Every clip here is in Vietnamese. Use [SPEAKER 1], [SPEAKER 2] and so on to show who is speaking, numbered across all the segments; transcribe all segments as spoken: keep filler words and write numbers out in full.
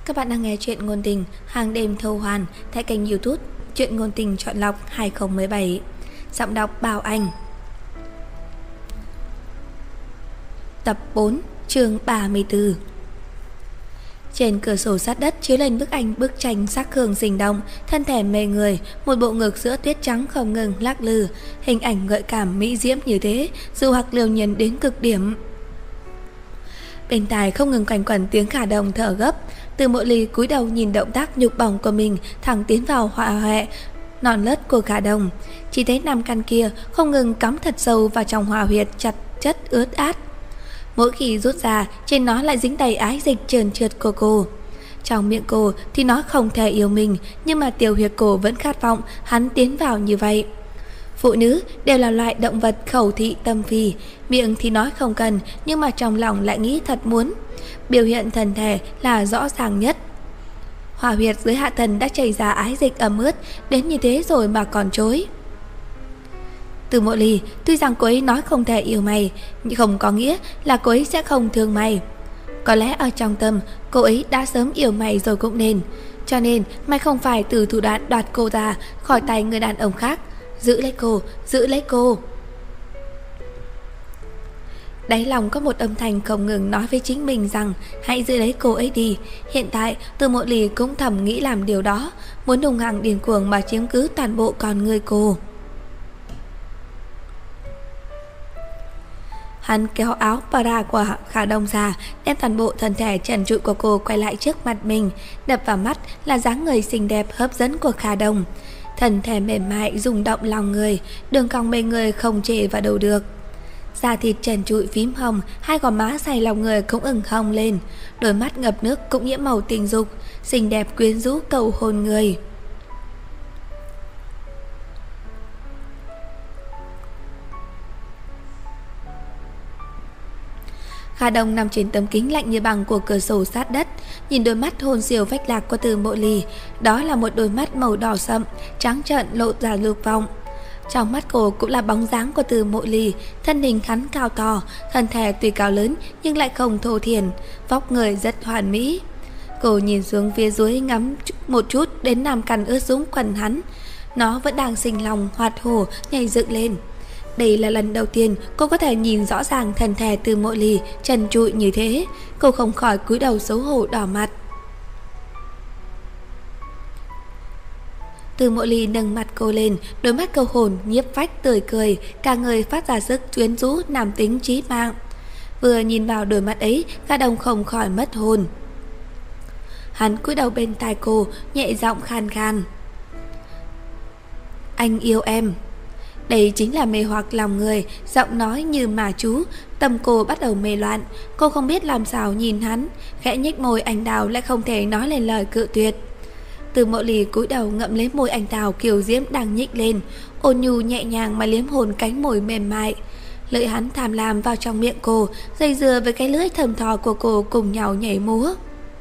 [SPEAKER 1] Các bạn đang nghe chuyện ngôn tình Hàng đêm thâu hoàn tại kênh YouTube Chuyện ngôn tình chọn lọc hai không một bảy. Giọng đọc Bảo Anh. Tập bốn, chương ba mươi tư. Trên cửa sổ sát đất chiếu lên bức ảnh bức tranh sắc hương sinh động, thân thể mê người, một bộ ngực giữa tuyết trắng không ngừng lắc lư, hình ảnh gợi cảm mỹ diễm như thế, dụ hoặc liều nhân đến cực điểm. Bên tai không ngừng quanh quẩn tiếng Khả Đồng thở gấp. Từ Mộ Ly cúi đầu nhìn động tác nhục bỏng của mình thẳng tiến vào họa hoẹ non lất của Khả Đồng. Chỉ thấy nam căn kia không ngừng cắm thật sâu vào trong hỏa huyệt chặt chất ướt át. Mỗi khi rút ra, trên nó lại dính đầy ái dịch trơn trượt của cô. Trong miệng cô thì nó không thể yêu mình, nhưng mà tiểu huyệt cô vẫn khát vọng hắn tiến vào như vậy. Phụ nữ đều là loại động vật khẩu thị tâm phi, miệng thì nói không cần, nhưng mà trong lòng lại nghĩ thật muốn. Biểu hiện thân thể là rõ ràng nhất. Hỏa huyệt dưới hạ thân đã chảy ra ái dịch ẩm ướt đến như thế rồi mà còn chối. Từ Mộ Ly, tuy rằng cô ấy nói không thể yêu mày, nhưng không có nghĩa là cô ấy sẽ không thương mày. Có lẽ ở trong tâm cô ấy đã sớm yêu mày rồi cũng nên. Cho nên mày không phải từ thủ đoạn đoạt cô ra khỏi tay người đàn ông khác. Giữ lấy cô, giữ lấy cô. Đáy lòng có một âm thanh không ngừng nói với chính mình rằng hãy giữ lấy cô ấy đi. Hiện tại Từ Mộ Ly cũng thầm nghĩ làm điều đó, muốn hung hăng điên cuồng mà chiếm cứ toàn bộ con người cô. Hắn kéo áo para của Khả Đồng ra, đem toàn bộ thân thể trần trụi của cô quay lại trước mặt mình. Đập vào mắt là dáng người xinh đẹp hấp dẫn của Khả Đồng. Thân thể mềm mại rung động lòng người, đường cong mê người không chê vào đâu được. Da thịt trần trụi phím hồng, hai gò má say lòng người cũng ửng hồng lên, đôi mắt ngập nước cũng nhiễm màu tình dục, xinh đẹp quyến rũ cầu hồn người. Khả Đồng nằm trên tấm kính lạnh như bằng của cửa sổ sát đất, nhìn đôi mắt hồn siêu phách lạc của Từ Mộ Ly. Đó là một đôi mắt màu đỏ sậm, trắng trợn lộ ra lục vọng. Trong mắt cô cũng là bóng dáng của Từ Mộ Ly, thân hình hắn cao to, thân thể tuy cao lớn nhưng lại không thô thiển, vóc người rất hoàn mỹ. Cô nhìn xuống phía dưới ngắm một chút đến nam căn ướt sũng quần hắn, nó vẫn đang sinh lòng hoạt hổ nhảy dựng lên. Đây là lần đầu tiên cô có thể nhìn rõ ràng thân thể Từ Mộ Ly trần trụi như thế. Cô không khỏi cúi đầu xấu hổ đỏ mặt. Từ Mộ Ly nâng mặt cô lên, đôi mắt cầu hồn nhiếp phách tươi cười, cả người phát ra sức quyến rũ nam tính trí mạng. Vừa nhìn vào đôi mắt ấy, Khả Đồng không khỏi mất hồn. Hắn cúi đầu bên tai cô, nhẹ giọng khan khan: "Anh yêu em." Đây chính là mê hoặc lòng người, giọng nói như mà chú. Tâm cô bắt đầu mê loạn, cô không biết làm sao nhìn hắn, khẽ nhếch môi anh đào lại không thể nói lên lời cự tuyệt. Từ Mộ Ly cúi đầu ngậm lấy môi anh đào kiều diễm đang nhích lên, ôn nhu nhẹ nhàng mà liếm hồn cánh môi mềm mại. Lưỡi hắn tham lam vào trong miệng cô, dây dưa với cái lưỡi thơm tho của cô cùng nhau nhảy múa.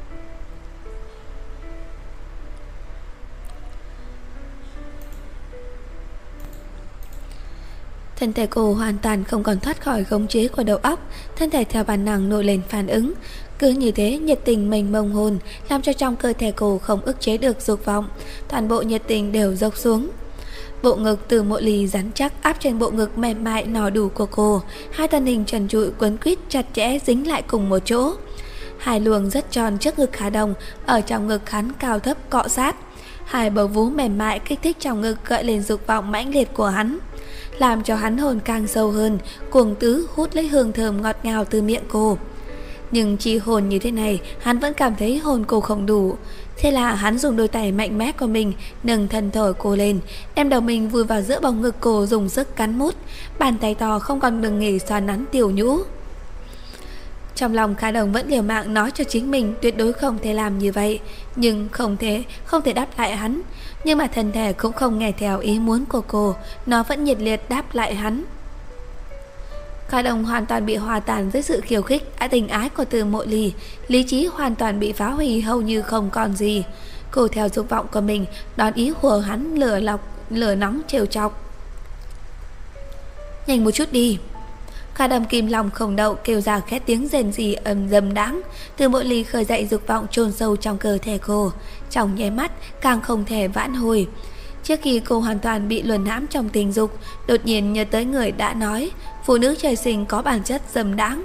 [SPEAKER 1] Thân thể cô hoàn toàn không còn thoát khỏi khống chế của đầu óc, thân thể theo bản năng nổi lên phản ứng. Cứ như thế nhiệt tình mênh mông hồn, làm cho trong cơ thể cô không ức chế được dục vọng, toàn bộ nhiệt tình đều dốc xuống. Bộ ngực Từ Mộ Ly rắn chắc áp trên bộ ngực mềm mại nò đủ của cô, hai thân hình trần trụi quấn quýt chặt chẽ dính lại cùng một chỗ. Hai luồng rất tròn trước ngực Khả Đồng, ở trong ngực hắn cao thấp cọ sát. Hai bầu vú mềm mại kích thích trong ngực gợi lên dục vọng mãnh liệt của hắn, làm cho hắn hồn càng sâu hơn, cuồng tứ hút lấy hương thơm ngọt ngào từ miệng cô. Nhưng chỉ hồn như thế này, hắn vẫn cảm thấy hồn cô không đủ. Thế là hắn dùng đôi tay mạnh mẽ của mình nâng thân thổi cô lên, đem đầu mình vùi vào giữa bầu ngực cô dùng sức cắn mút, bàn tay to không còn ngừng nghỉ xoa nắn tiểu nhũ. Trong lòng Khả Đồng vẫn liều mạng nói cho chính mình tuyệt đối không thể làm như vậy, nhưng không thể, không thể đáp lại hắn. Nhưng mà thân thể cũng không nghe theo ý muốn của cô, nó vẫn nhiệt liệt đáp lại hắn. Khả Đồng hoàn toàn bị hòa tan dưới sự khiêu khích tình ái của Từ Mộ Ly, lý trí hoàn toàn bị phá hủy hầu như không còn gì. Cô theo dục vọng của mình đón ý của hắn lửa lọc, lửa nóng trêu chọc. "Nhanh một chút đi." Khả Đồng kim lòng không đậu, kêu ra khét tiếng rền rỉ ầm dầm đáng. Từ Mộ Ly khơi dậy dục vọng chôn sâu trong cơ thể cô, trong nháy mắt càng không thể vãn hồi. Trước khi cô hoàn toàn bị luồn hãm trong tình dục, đột nhiên nhớ tới người đã nói phụ nữ trời sinh có bản chất dâm đãng.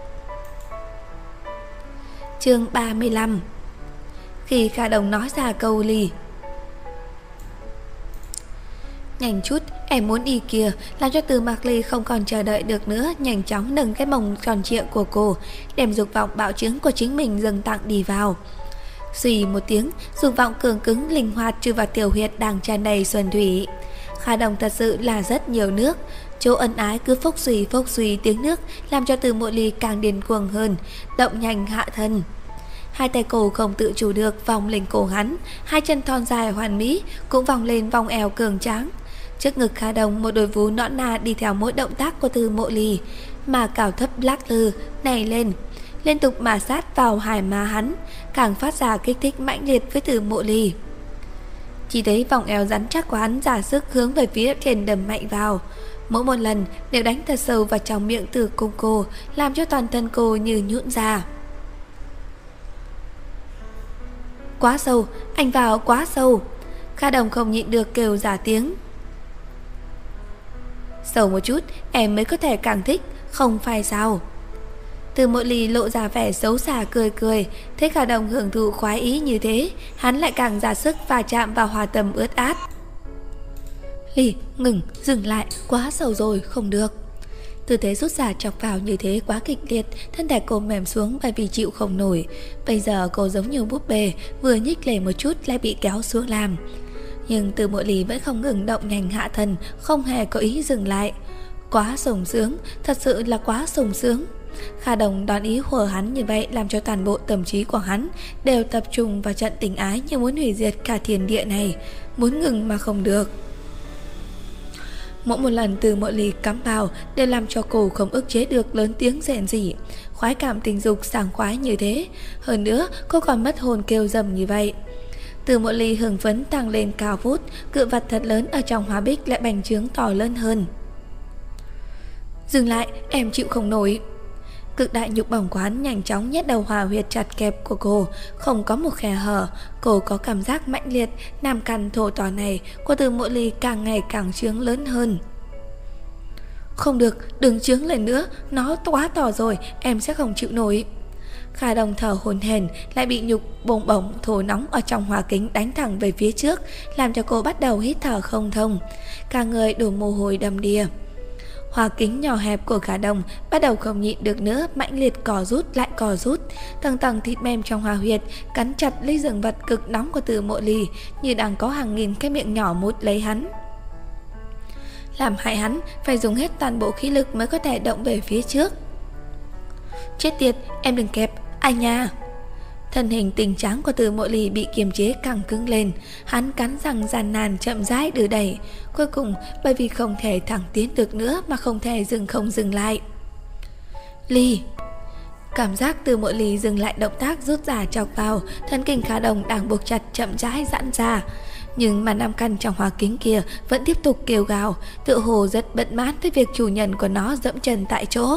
[SPEAKER 1] Chương ba mươi lăm. Khi Khả Đồng nói ra câu Ly, nhanh chút, em muốn đi kìa, làm cho Từ Mạc Ly không còn chờ đợi được nữa, nhanh chóng nâng cái mông tròn trịa của cô, đem dục vọng bạo trướng của chính mình dâng tặng đi vào. Xùy một tiếng, dục vọng cường cứng linh hoạt chui vào tiểu huyệt đang tràn đầy xuân thủy. Khả Đồng thật sự là rất nhiều nước, chỗ ân ái cứ phốc xùy phốc xùy tiếng nước làm cho Từ Mộ Ly càng điên cuồng hơn, động nhanh hạ thân. Hai tay cô không tự chủ được vòng lên cổ hắn, hai chân thon dài hoàn mỹ cũng vòng lên vòng eo cường tráng. Trước ngực Khả Đồng một đôi vú nõn nà đi theo mỗi động tác của Từ Mộ Ly, mà cào thấp lắc lư nảy lên, liên tục mà sát vào hai má hắn, càng phát ra kích thích mãnh liệt với Từ Mộ Ly. Chỉ thấy vòng eo rắn chắc của hắn giả sức hướng về phía trên đầm mạnh vào. Mỗi một lần đều đánh thật sâu vào trong miệng tử cung cô, làm cho toàn thân cô như nhũn ra. Quá sâu, anh vào quá sâu. Khả Đồng không nhịn được kêu ra tiếng. Sâu một chút em mới có thể càng thích, không phải sao? Từ Mộ Ly lộ ra vẻ xấu xa cười cười, thấy Khả Đồng hưởng thụ khoái ý như thế, hắn lại càng ra sức và chạm vào hòa tâm ướt át. Ly, ngừng, dừng lại, quá sâu rồi, không được. Tư thế rút ra chọc vào như thế quá kịch liệt, thân thể cô mềm xuống bởi vì chịu không nổi. Bây giờ cô giống như búp bê, vừa nhích lên một chút lại bị kéo xuống làm. Nhưng Từ Mộ Ly vẫn không ngừng động nhanh hạ thân, không hề có ý dừng lại. Quá sung sướng, thật sự là quá sung sướng. Khả Đồng đón ý của hắn như vậy làm cho toàn bộ tâm trí của hắn đều tập trung vào trận tình ái như muốn hủy diệt cả thiên địa này, muốn ngừng mà không được. Mỗi một lần Từ Mộ Ly cắm vào đều làm cho cô không ức chế được lớn tiếng rền rỉ, khoái cảm tình dục sảng khoái như thế. Hơn nữa cô còn mất hồn kêu rầm như vậy. Từ Mộ Ly hưng phấn tăng lên cao vút, cự vật thật lớn ở trong hóa bích lại bành trướng to lớn hơn. Dừng lại, em chịu không nổi. Cực đại nhục bổng quán nhanh chóng nhét đầu hòa huyệt chặt kẹp của cô, không có một khe hở. Cô có cảm giác mãnh liệt, nam căn thổ tỏ này của Từ Mộ Ly càng ngày càng trướng lớn hơn. Không được, đừng trướng lên nữa, nó quá to rồi, em sẽ không chịu nổi. Khả Đồng thở hổn hển, lại bị nhục bồng bổng thổ nóng ở trong hòa kính đánh thẳng về phía trước, làm cho cô bắt đầu hít thở không thông, cả người đổ mồ hôi đầm đìa. Hòa kính nhỏ hẹp của Khả Đồng bắt đầu không nhịn được nữa, mãnh liệt cò rút lại cò rút, tầng tầng thịt mềm trong hòa huyệt cắn chặt lấy dương vật cực nóng của Từ Mộ Ly, như đang có hàng nghìn cái miệng nhỏ mút lấy hắn, làm hại hắn phải dùng hết toàn bộ khí lực mới có thể động về phía trước. Chết tiệt, em đừng kẹp, ai nha. Thân hình tinh trắng của Từ Mộ Ly bị kiềm chế căng cứng lên, hắn cắn răng gian nan chậm rãi đưa đẩy, cuối cùng bởi vì không thể thẳng tiến được nữa mà không thể dừng không dừng lại. Ly. Cảm giác Từ Mộ Ly dừng lại động tác rút ra chọc vào, thân kinh Khả Đồng đang buộc chặt chậm rãi giãn ra, nhưng mà nam căn trong hòa kính kia vẫn tiếp tục kêu gào, tựa hồ rất bất mãn với việc chủ nhân của nó dẫm chân tại chỗ.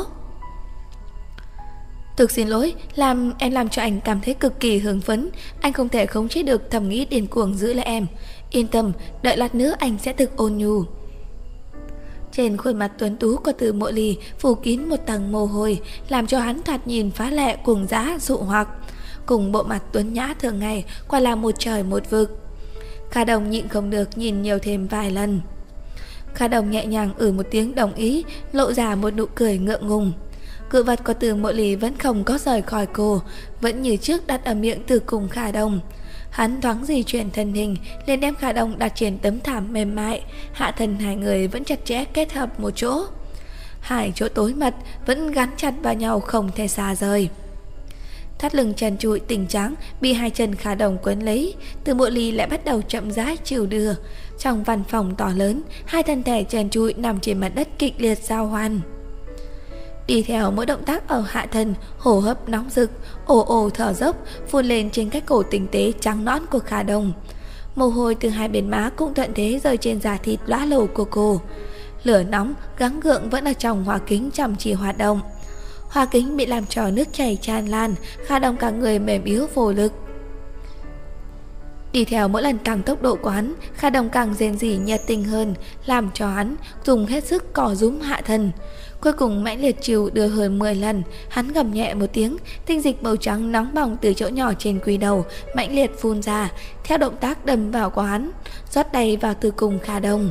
[SPEAKER 1] Thực xin lỗi, làm em làm cho anh cảm thấy cực kỳ hưng phấn, anh không thể khống chế được thầm nghĩ điên cuồng giữ lại em. Yên tâm, đợi lát nữa anh sẽ thực ôn nhu. Trên khuôn mặt tuấn tú của Từ Mộ Ly phủ kín một tầng mồ hôi, làm cho hắn thoạt nhìn phá lệ cuồng dã dụ hoặc, cùng bộ mặt tuấn nhã thường ngày quả là một trời một vực. Khả Đồng nhịn không được nhìn nhiều thêm vài lần. Khả Đồng nhẹ nhàng ử một tiếng đồng ý, lộ ra một nụ cười ngượng ngùng. Cự vật của Từ Mộ Ly vẫn không có rời khỏi cô, vẫn như trước đặt ở miệng tử cung Khả Đồng. Hắn thoáng di chuyển thân hình, liền đem Khả Đồng đặt trên tấm thảm mềm mại, hạ thân hai người vẫn chặt chẽ kết hợp một chỗ. Hai chỗ tối mật vẫn gắn chặt vào nhau không thể xa rời. Thắt lưng trần trụi tình trắng bị hai chân Khả Đồng quấn lấy, Từ Mộ Ly lại bắt đầu chậm rãi chiều đưa. Trong văn phòng to lớn, hai thân thể trần trụi nằm trên mặt đất kịch liệt giao hoan. Đi theo mỗi động tác ở hạ thân, hô hấp nóng rực, ồ ồ thở dốc phun lên trên cái cổ tinh tế trắng nõn của Khả Đồng. Mồ hôi từ hai bên má cũng thuận thế rơi trên da thịt lõa lồ của cô. lửa nóng gắng gượng vẫn ở trong hòa kính chăm chỉ hoạt động. Hòa kính bị làm cho nước chảy tràn lan, Kha Đồng cả người mềm yếu vô lực. Đi theo mỗi lần tăng tốc độ của hắn, Kha Đồng càng rên rỉ nhiệt tình hơn, làm cho hắn dùng hết sức cò rúm hạ thân. Cuối cùng mãnh liệt chiều đưa hơn mười lần, hắn gầm nhẹ một tiếng, tinh dịch màu trắng nóng bỏng từ chỗ nhỏ trên quy đầu mãnh liệt phun ra, theo động tác đâm vào của hắn, rót đầy vào tử cung Kha Đồng.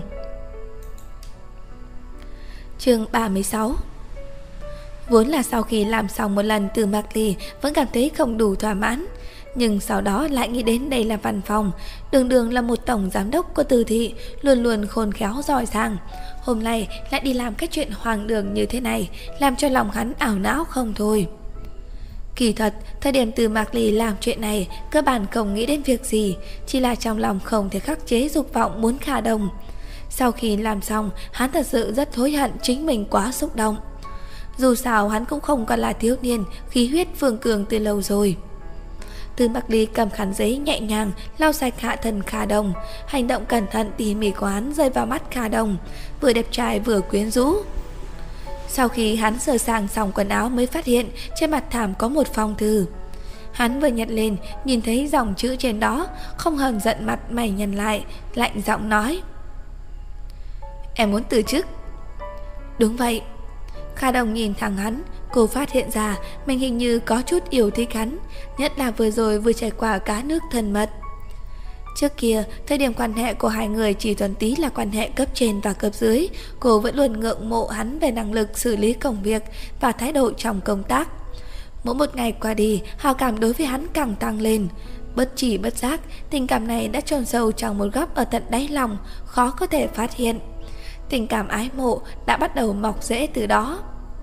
[SPEAKER 1] Chương ba mươi sáu. Vốn là sau khi làm xong một lần từ Mạc Ly vẫn cảm thấy không đủ thỏa mãn, nhưng sau đó lại nghĩ đến đây là văn phòng, đường đường là một tổng giám đốc của Từ thị, luôn luôn khôn khéo giỏi giang, hôm nay lại đi làm cái chuyện hoang đường như thế này, làm cho lòng hắn ảo não không thôi. Kỳ thật, thời điểm Từ Mạc Ly làm chuyện này, cơ bản không nghĩ đến việc gì, chỉ là trong lòng không thể khắc chế dục vọng muốn Kha Đồng. Sau khi làm xong, hắn thật sự rất hối hận chính mình quá xúc động. Dù sao hắn cũng không còn là thiếu niên, khí huyết phương cường từ lâu rồi. Từ Mạc Ly cầm khăn giấy nhẹ nhàng lau sạch hạ thân Kha Đồng, hành động cẩn thận tỉ mỉ của hắn rơi vào mắt Kha Đồng, vừa đẹp trai vừa quyến rũ. Sau khi hắn sửa sang xong quần áo mới phát hiện trên mặt thảm có một phong thư. Hắn vừa nhặt lên, nhìn thấy dòng chữ trên đó, không hờn giận mặt mày nhăn lại, lạnh giọng nói: "Em muốn từ chức." Đúng vậy. Kha Đồng nhìn thẳng hắn, cô phát hiện ra mình hình như có chút yêu thích hắn, nhất là vừa rồi vừa trải qua cá nước thân mật. Trước kia, thời điểm quan hệ của hai người chỉ thuần túy là quan hệ cấp trên và cấp dưới, cô vẫn luôn ngưỡng mộ hắn về năng lực xử lý công việc và thái độ trong công tác. Mỗi một ngày qua đi, hào cảm đối với hắn càng tăng lên. Bất chỉ bất giác, tình cảm này đã chôn sâu trong một góc ở tận đáy lòng, khó có thể phát hiện. Tình cảm ái mộ đã bắt đầu mọc rễ từ đó.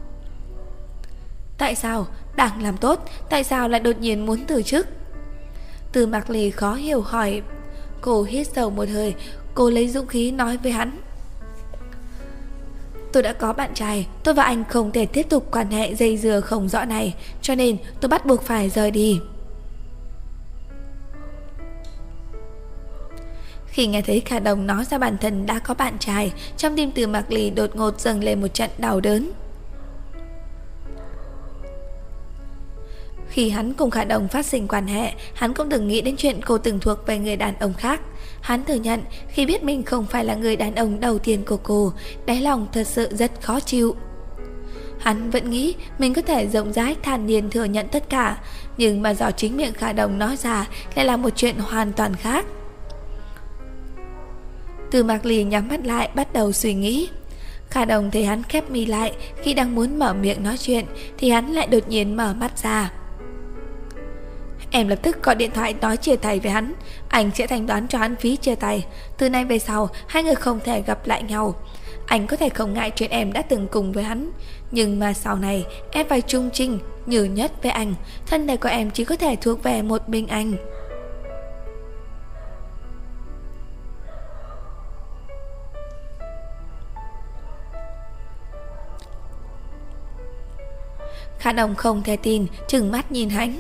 [SPEAKER 1] Tại sao? Đang làm tốt, tại sao lại đột nhiên muốn từ chức? Từ Mạc Ly khó hiểu hỏi. Cô hít sâu một hơi, cô lấy dũng khí nói với hắn: "Tôi đã có bạn trai, tôi và anh không thể tiếp tục quan hệ dây dưa không rõ này, cho nên tôi bắt buộc phải rời đi." Khi nghe thấy Kha Đồng nói ra bản thân đã có bạn trai, trong tim Từ Mạc Ly đột ngột dâng lên một trận đau đớn. Khi hắn cùng Kha Đồng phát sinh quan hệ, hắn cũng từng nghĩ đến chuyện cô từng thuộc về người đàn ông khác. Hắn thừa nhận khi biết mình không phải là người đàn ông đầu tiên của cô, đáy lòng thật sự rất khó chịu. Hắn vẫn nghĩ mình có thể rộng rãi thản nhiên thừa nhận tất cả, nhưng mà do chính miệng Kha Đồng nói ra lại là một chuyện hoàn toàn khác. Từ Mạc Ly nhắm mắt lại bắt đầu suy nghĩ. Kha Đồng thấy hắn khép mi lại, khi đang muốn mở miệng nói chuyện thì hắn lại đột nhiên mở mắt ra. Em lập tức gọi điện thoại nói chia tay với hắn, anh sẽ thanh toán cho hắn phí chia tay. Từ nay về sau hai người không thể gặp lại nhau. Anh có thể không ngại chuyện em đã từng cùng với hắn, nhưng mà sau này em phải trung trinh như nhất với anh. Thân thể của em chỉ có thể thuộc về một mình anh. Kha Đồng không thể tin, trừng mắt nhìn hắn.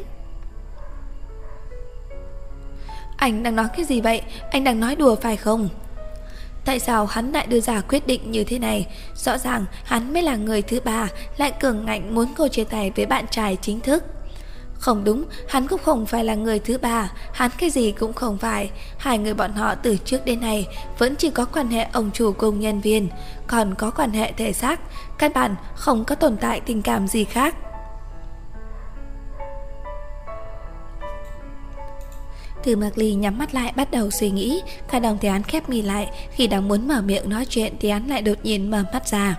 [SPEAKER 1] Anh đang nói cái gì vậy? Anh đang nói đùa phải không? Tại sao hắn lại đưa ra quyết định như thế này? Rõ ràng hắn mới là người thứ ba, lại cường ngạnh muốn cô chia tay với bạn trai chính thức. Không đúng, hắn cũng không phải là người thứ ba, hắn cái gì cũng không phải. Hai người bọn họ từ trước đến nay vẫn chỉ có quan hệ ông chủ cùng nhân viên, còn có quan hệ thể xác, căn bản không có tồn tại tình cảm gì khác. Từ Mạc Ly nhắm mắt lại bắt đầu suy nghĩ. Kha Đồng thấy hắn khép mi lại, khi đang muốn mở miệng nói chuyện thì hắn lại đột nhiên mở mắt ra.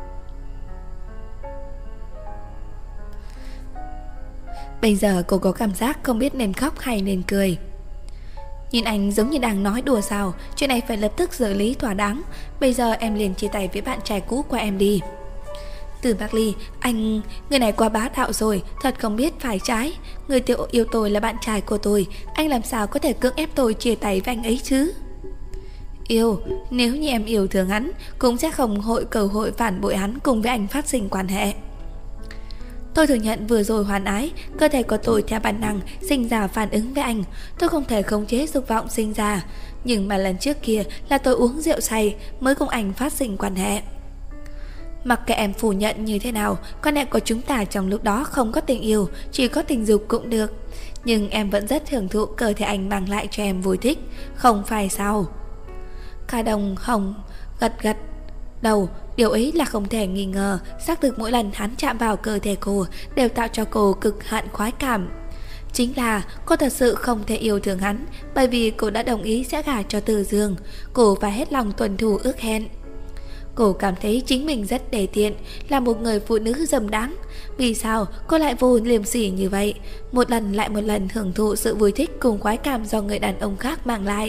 [SPEAKER 1] Bây giờ cô có cảm giác không biết nên khóc hay nên cười. Nhìn anh giống như đang nói đùa sao? Chuyện này phải lập tức xử lý thỏa đáng. Bây giờ em liền chia tay với bạn trai cũ của em đi. Từ Mạc Ly, anh... người này quá bá đạo rồi, thật không biết phải trái. Người tiểu yêu tôi là bạn trai của tôi, anh làm sao có thể cưỡng ép tôi chia tay với anh ấy chứ? Yêu, nếu như em yêu thương hắn, cũng sẽ không hội cơ hội phản bội hắn cùng với anh phát sinh quan hệ. Tôi thừa nhận vừa rồi hoàn ái, cơ thể của tôi theo bản năng sinh ra phản ứng với anh. Tôi không thể khống chế dục vọng sinh ra. Nhưng mà lần trước kia là tôi uống rượu say mới cùng anh phát sinh quan hệ. Mặc kệ em phủ nhận như thế nào, quan hệ của chúng ta trong lúc đó không có tình yêu, chỉ có tình dục cũng được. Nhưng em vẫn rất hưởng thụ cơ thể anh mang lại cho em vui thích, không phải sao? Kha Đồng Hồng gật gật đầu, điều ấy là không thể nghi ngờ. Xác thực mỗi lần hắn chạm vào cơ thể cô đều tạo cho cô cực hạn khoái cảm. Chính là cô thật sự không thể yêu thương hắn, bởi vì cô đã đồng ý sẽ gả cho Từ Dương. Cô phải hết lòng tuân thủ ước hẹn. Cô cảm thấy chính mình rất đề tiện, là một người phụ nữ dâm đáng. Vì sao cô lại vô liêm sỉ như vậy, một lần lại một lần hưởng thụ sự vui thích cùng khoái cảm do người đàn ông khác mang lại.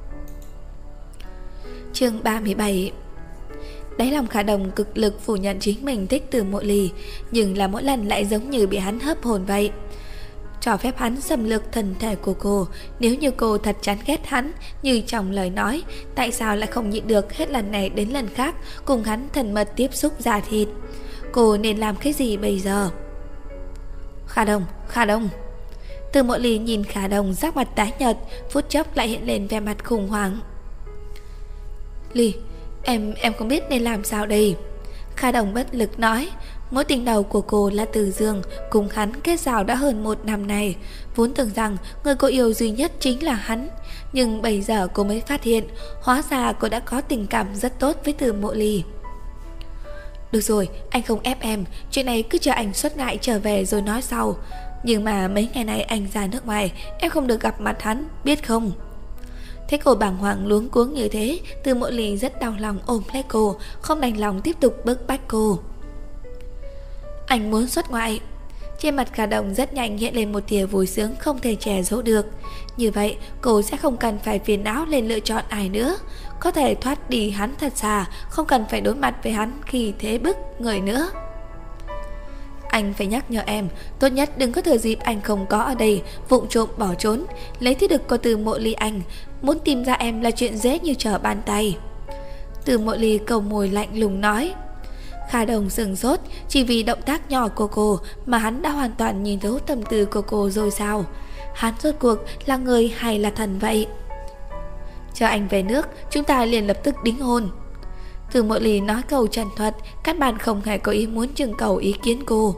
[SPEAKER 1] Chương ba mươi bảy. Đáy lòng Kha Đồng cực lực phủ nhận chính mình thích Từ Mộ Ly, nhưng là mỗi lần lại giống như bị hắn hấp hồn vậy, cho phép hắn xâm lược thân thể của cô. Nếu như cô thật chán ghét hắn như trong lời nói, tại sao lại không nhịn được hết lần này đến lần khác cùng hắn thân mật tiếp xúc da thịt? Cô nên làm cái gì bây giờ? Kha Đồng, Kha Đồng. Từ Mộ Ly nhìn Kha Đồng sắc mặt tái nhợt, phút chốc lại hiện lên vẻ mặt khủng hoảng. Ly, em em không biết nên làm sao đây. Kha Đồng bất lực nói. Mối tình đầu của cô là Từ Dương, cùng hắn kết giao đã hơn một năm này. Vốn tưởng rằng người cô yêu duy nhất chính là hắn, nhưng bây giờ cô mới phát hiện hóa ra cô đã có tình cảm rất tốt với Từ Mộ Ly. Được rồi, anh không ép em, chuyện này cứ chờ anh xuất ngại trở về rồi nói sau. Nhưng mà mấy ngày nay anh ra nước ngoài, em không được gặp mặt hắn, biết không? Thấy cô bàng hoàng luống cuống như thế, Từ Mộ Ly rất đau lòng ôm lấy cô, không đành lòng tiếp tục bức bách cô. Anh muốn xuất ngoại. Trên mặt Kha Đồng rất nhanh hiện lên một tia vui sướng không thể che giấu được. Như vậy cô sẽ không cần phải phiền não lên lựa chọn ai nữa, có thể thoát đi hắn thật xa, không cần phải đối mặt với hắn khi thế bức người nữa. Anh phải nhắc nhở em, tốt nhất đừng có thừa dịp anh không có ở đây vụng trộm bỏ trốn, lấy thứ được có Từ Mộ Ly anh. Muốn tìm ra em là chuyện dễ như trở bàn tay. Từ Mộ Ly cầu môi lạnh lùng nói. Kha Đồng sừng sốt, chỉ vì động tác nhỏ của cô mà hắn đã hoàn toàn nhìn thấu tâm tư của cô rồi sao? Hắn rốt cuộc là người hay là thần vậy? Cho anh về nước, chúng ta liền lập tức đính hôn. Từ Mộ Ly nói câu trần thuật, căn bản không hề có ý muốn trưng cầu ý kiến cô.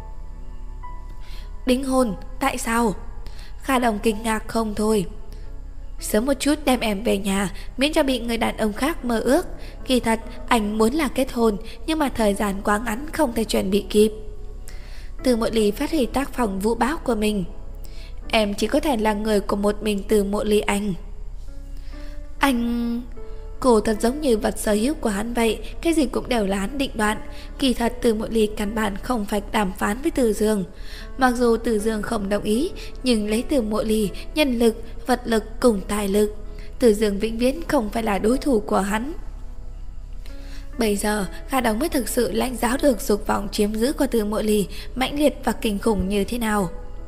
[SPEAKER 1] Đính hôn? Tại sao? Kha Đồng kinh ngạc không thôi. Sớm một chút đem em về nhà, miễn cho bị người đàn ông khác mơ ước. Kỳ thật anh muốn là kết hôn, nhưng mà thời gian quá ngắn không thể chuẩn bị kịp. Từ Mộ Ly phát huy tác phong vũ bão của mình. Em chỉ có thể là người của một mình Từ Mộ Ly anh. Anh... Cô thật giống như vật sở hữu của hắn vậy, cái gì cũng đều là hắn định đoạt. Kỳ thật Từ Mộ Ly căn bản không phải đàm phán với Từ Dương. Mặc dù Từ Dương không đồng ý, nhưng lấy Từ Mộ Ly, nhân lực, vật lực cùng tài lực, Từ Dương vĩnh viễn không phải là đối thủ của hắn. Bây giờ Kha Đồng mới thực sự lãnh giáo được dục vọng chiếm giữ của Từ Mộ Ly mãnh liệt và kinh khủng như thế nào.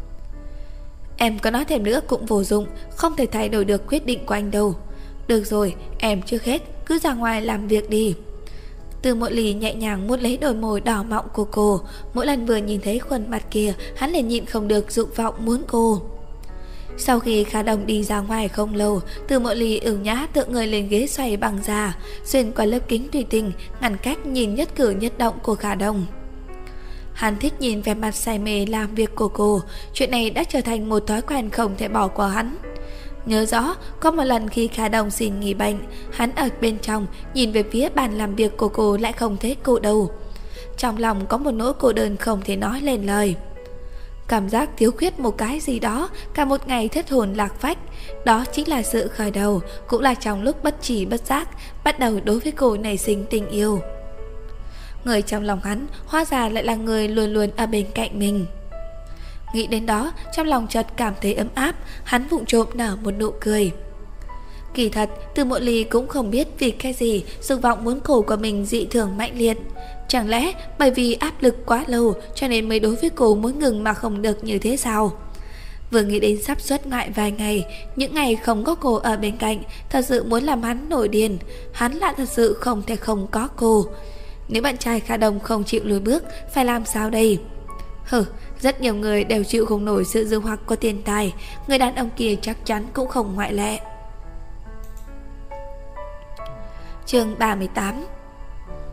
[SPEAKER 1] Em có nói thêm nữa cũng vô dụng, không thể thay đổi được quyết định của anh đâu. Được rồi, em trước hết cứ ra ngoài làm việc đi. Từ Mộ Ly nhẹ nhàng vuốt lấy đôi môi đỏ mọng của cô. Mỗi lần vừa nhìn thấy khuôn mặt kia, hắn liền nhịn không được dục vọng muốn cô. Sau khi Kha Đồng đi ra ngoài không lâu, Từ Mộ Ly ưu nhã tựa người lên ghế xoay bằng da, xuyên qua lớp kính thủy tinh ngăn cách nhìn nhất cử nhất động của Kha Đồng. Hắn thích nhìn vẻ mặt say mê làm việc của cô, chuyện này đã trở thành một thói quen không thể bỏ của hắn. Nhớ rõ, có một lần khi Kha Đồng xin nghỉ bệnh, hắn ở bên trong nhìn về phía bàn làm việc của cô lại không thấy cô đâu. Trong lòng có một nỗi cô đơn không thể nói lên lời. Cảm giác thiếu khuyết một cái gì đó, cả một ngày thất hồn lạc phách. Đó chính là sự khởi đầu, cũng là trong lúc bất chỉ bất giác bắt đầu đối với cô nảy sinh tình yêu. Người trong lòng hắn hóa ra lại là người luôn luôn ở bên cạnh mình. Nghĩ đến đó, trong lòng chợt cảm thấy ấm áp, hắn vụng trộm nở một nụ cười. Kỳ thật, Từ Mộ Ly cũng không biết vì cái gì dục vọng muốn cô của mình dị thường mạnh liệt. Chẳng lẽ bởi vì áp lực quá lâu cho nên mới đối với cô muốn ngừng mà không được như thế sao? Vừa nghĩ đến sắp xuất ngoại vài ngày, những ngày không có cô ở bên cạnh, thật sự muốn làm hắn nổi điên. Hắn lại thật sự không thể không có cô. Nếu bạn trai Kha Đồng không chịu lùi bước, phải làm sao đây? Hừ, rất nhiều người đều chịu không nổi sự dư hoặc của tiền tài, người đàn ông kia chắc chắn cũng không ngoại lệ. Chương ba mươi tám.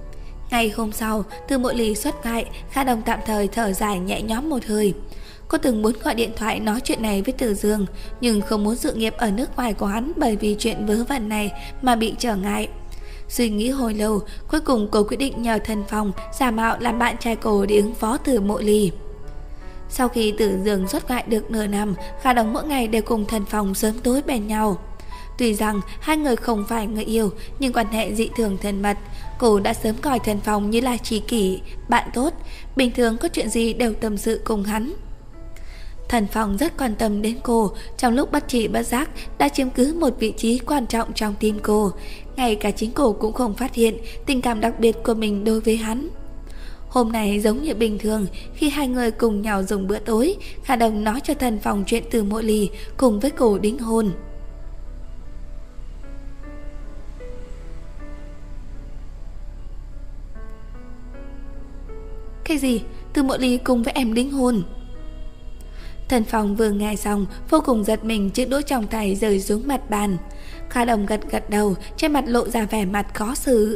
[SPEAKER 1] Ngày hôm sau, Từ Mộ Ly xuất ngoại, Kha Đồng tạm thời thở dài nhẹ nhõm một hơi. Cô từng muốn gọi điện thoại nói chuyện này với Từ Dương, nhưng không muốn sự nghiệp ở nước ngoài của hắn bởi vì chuyện vớ vẩn này mà bị trở ngại. Suy nghĩ hồi lâu, cuối cùng cô quyết định nhờ Thần Phong giả mạo làm bạn trai cô để ứng phó Từ Mộ Ly. Sau khi Từ Dương xuất ngoại được nửa năm, Kha Đồng mỗi ngày đều cùng Thần Phong sớm tối bên nhau. Tuy rằng hai người không phải người yêu, nhưng quan hệ dị thường thân mật. Cô đã sớm coi Thần Phong như là tri kỷ, bạn tốt, bình thường có chuyện gì đều tâm sự cùng hắn. Thần Phong rất quan tâm đến cô, trong lúc bất tri bất giác đã chiếm cứ một vị trí quan trọng trong tim cô. Ngay cả chính cô cũng không phát hiện tình cảm đặc biệt của mình đối với hắn. Hôm nay giống như bình thường, khi hai người cùng nhau dùng bữa tối, Kha Đồng nói cho Thần Phong chuyện Từ Mộ Ly cùng với cô đính hôn. Cái gì? Từ Mộ Ly cùng với em đính hôn? Thần Phong vừa nghe xong vô cùng giật mình, chiếc đũa trong tay rơi xuống mặt bàn. Kha Đồng gật gật đầu, trên mặt lộ ra vẻ mặt khó xử.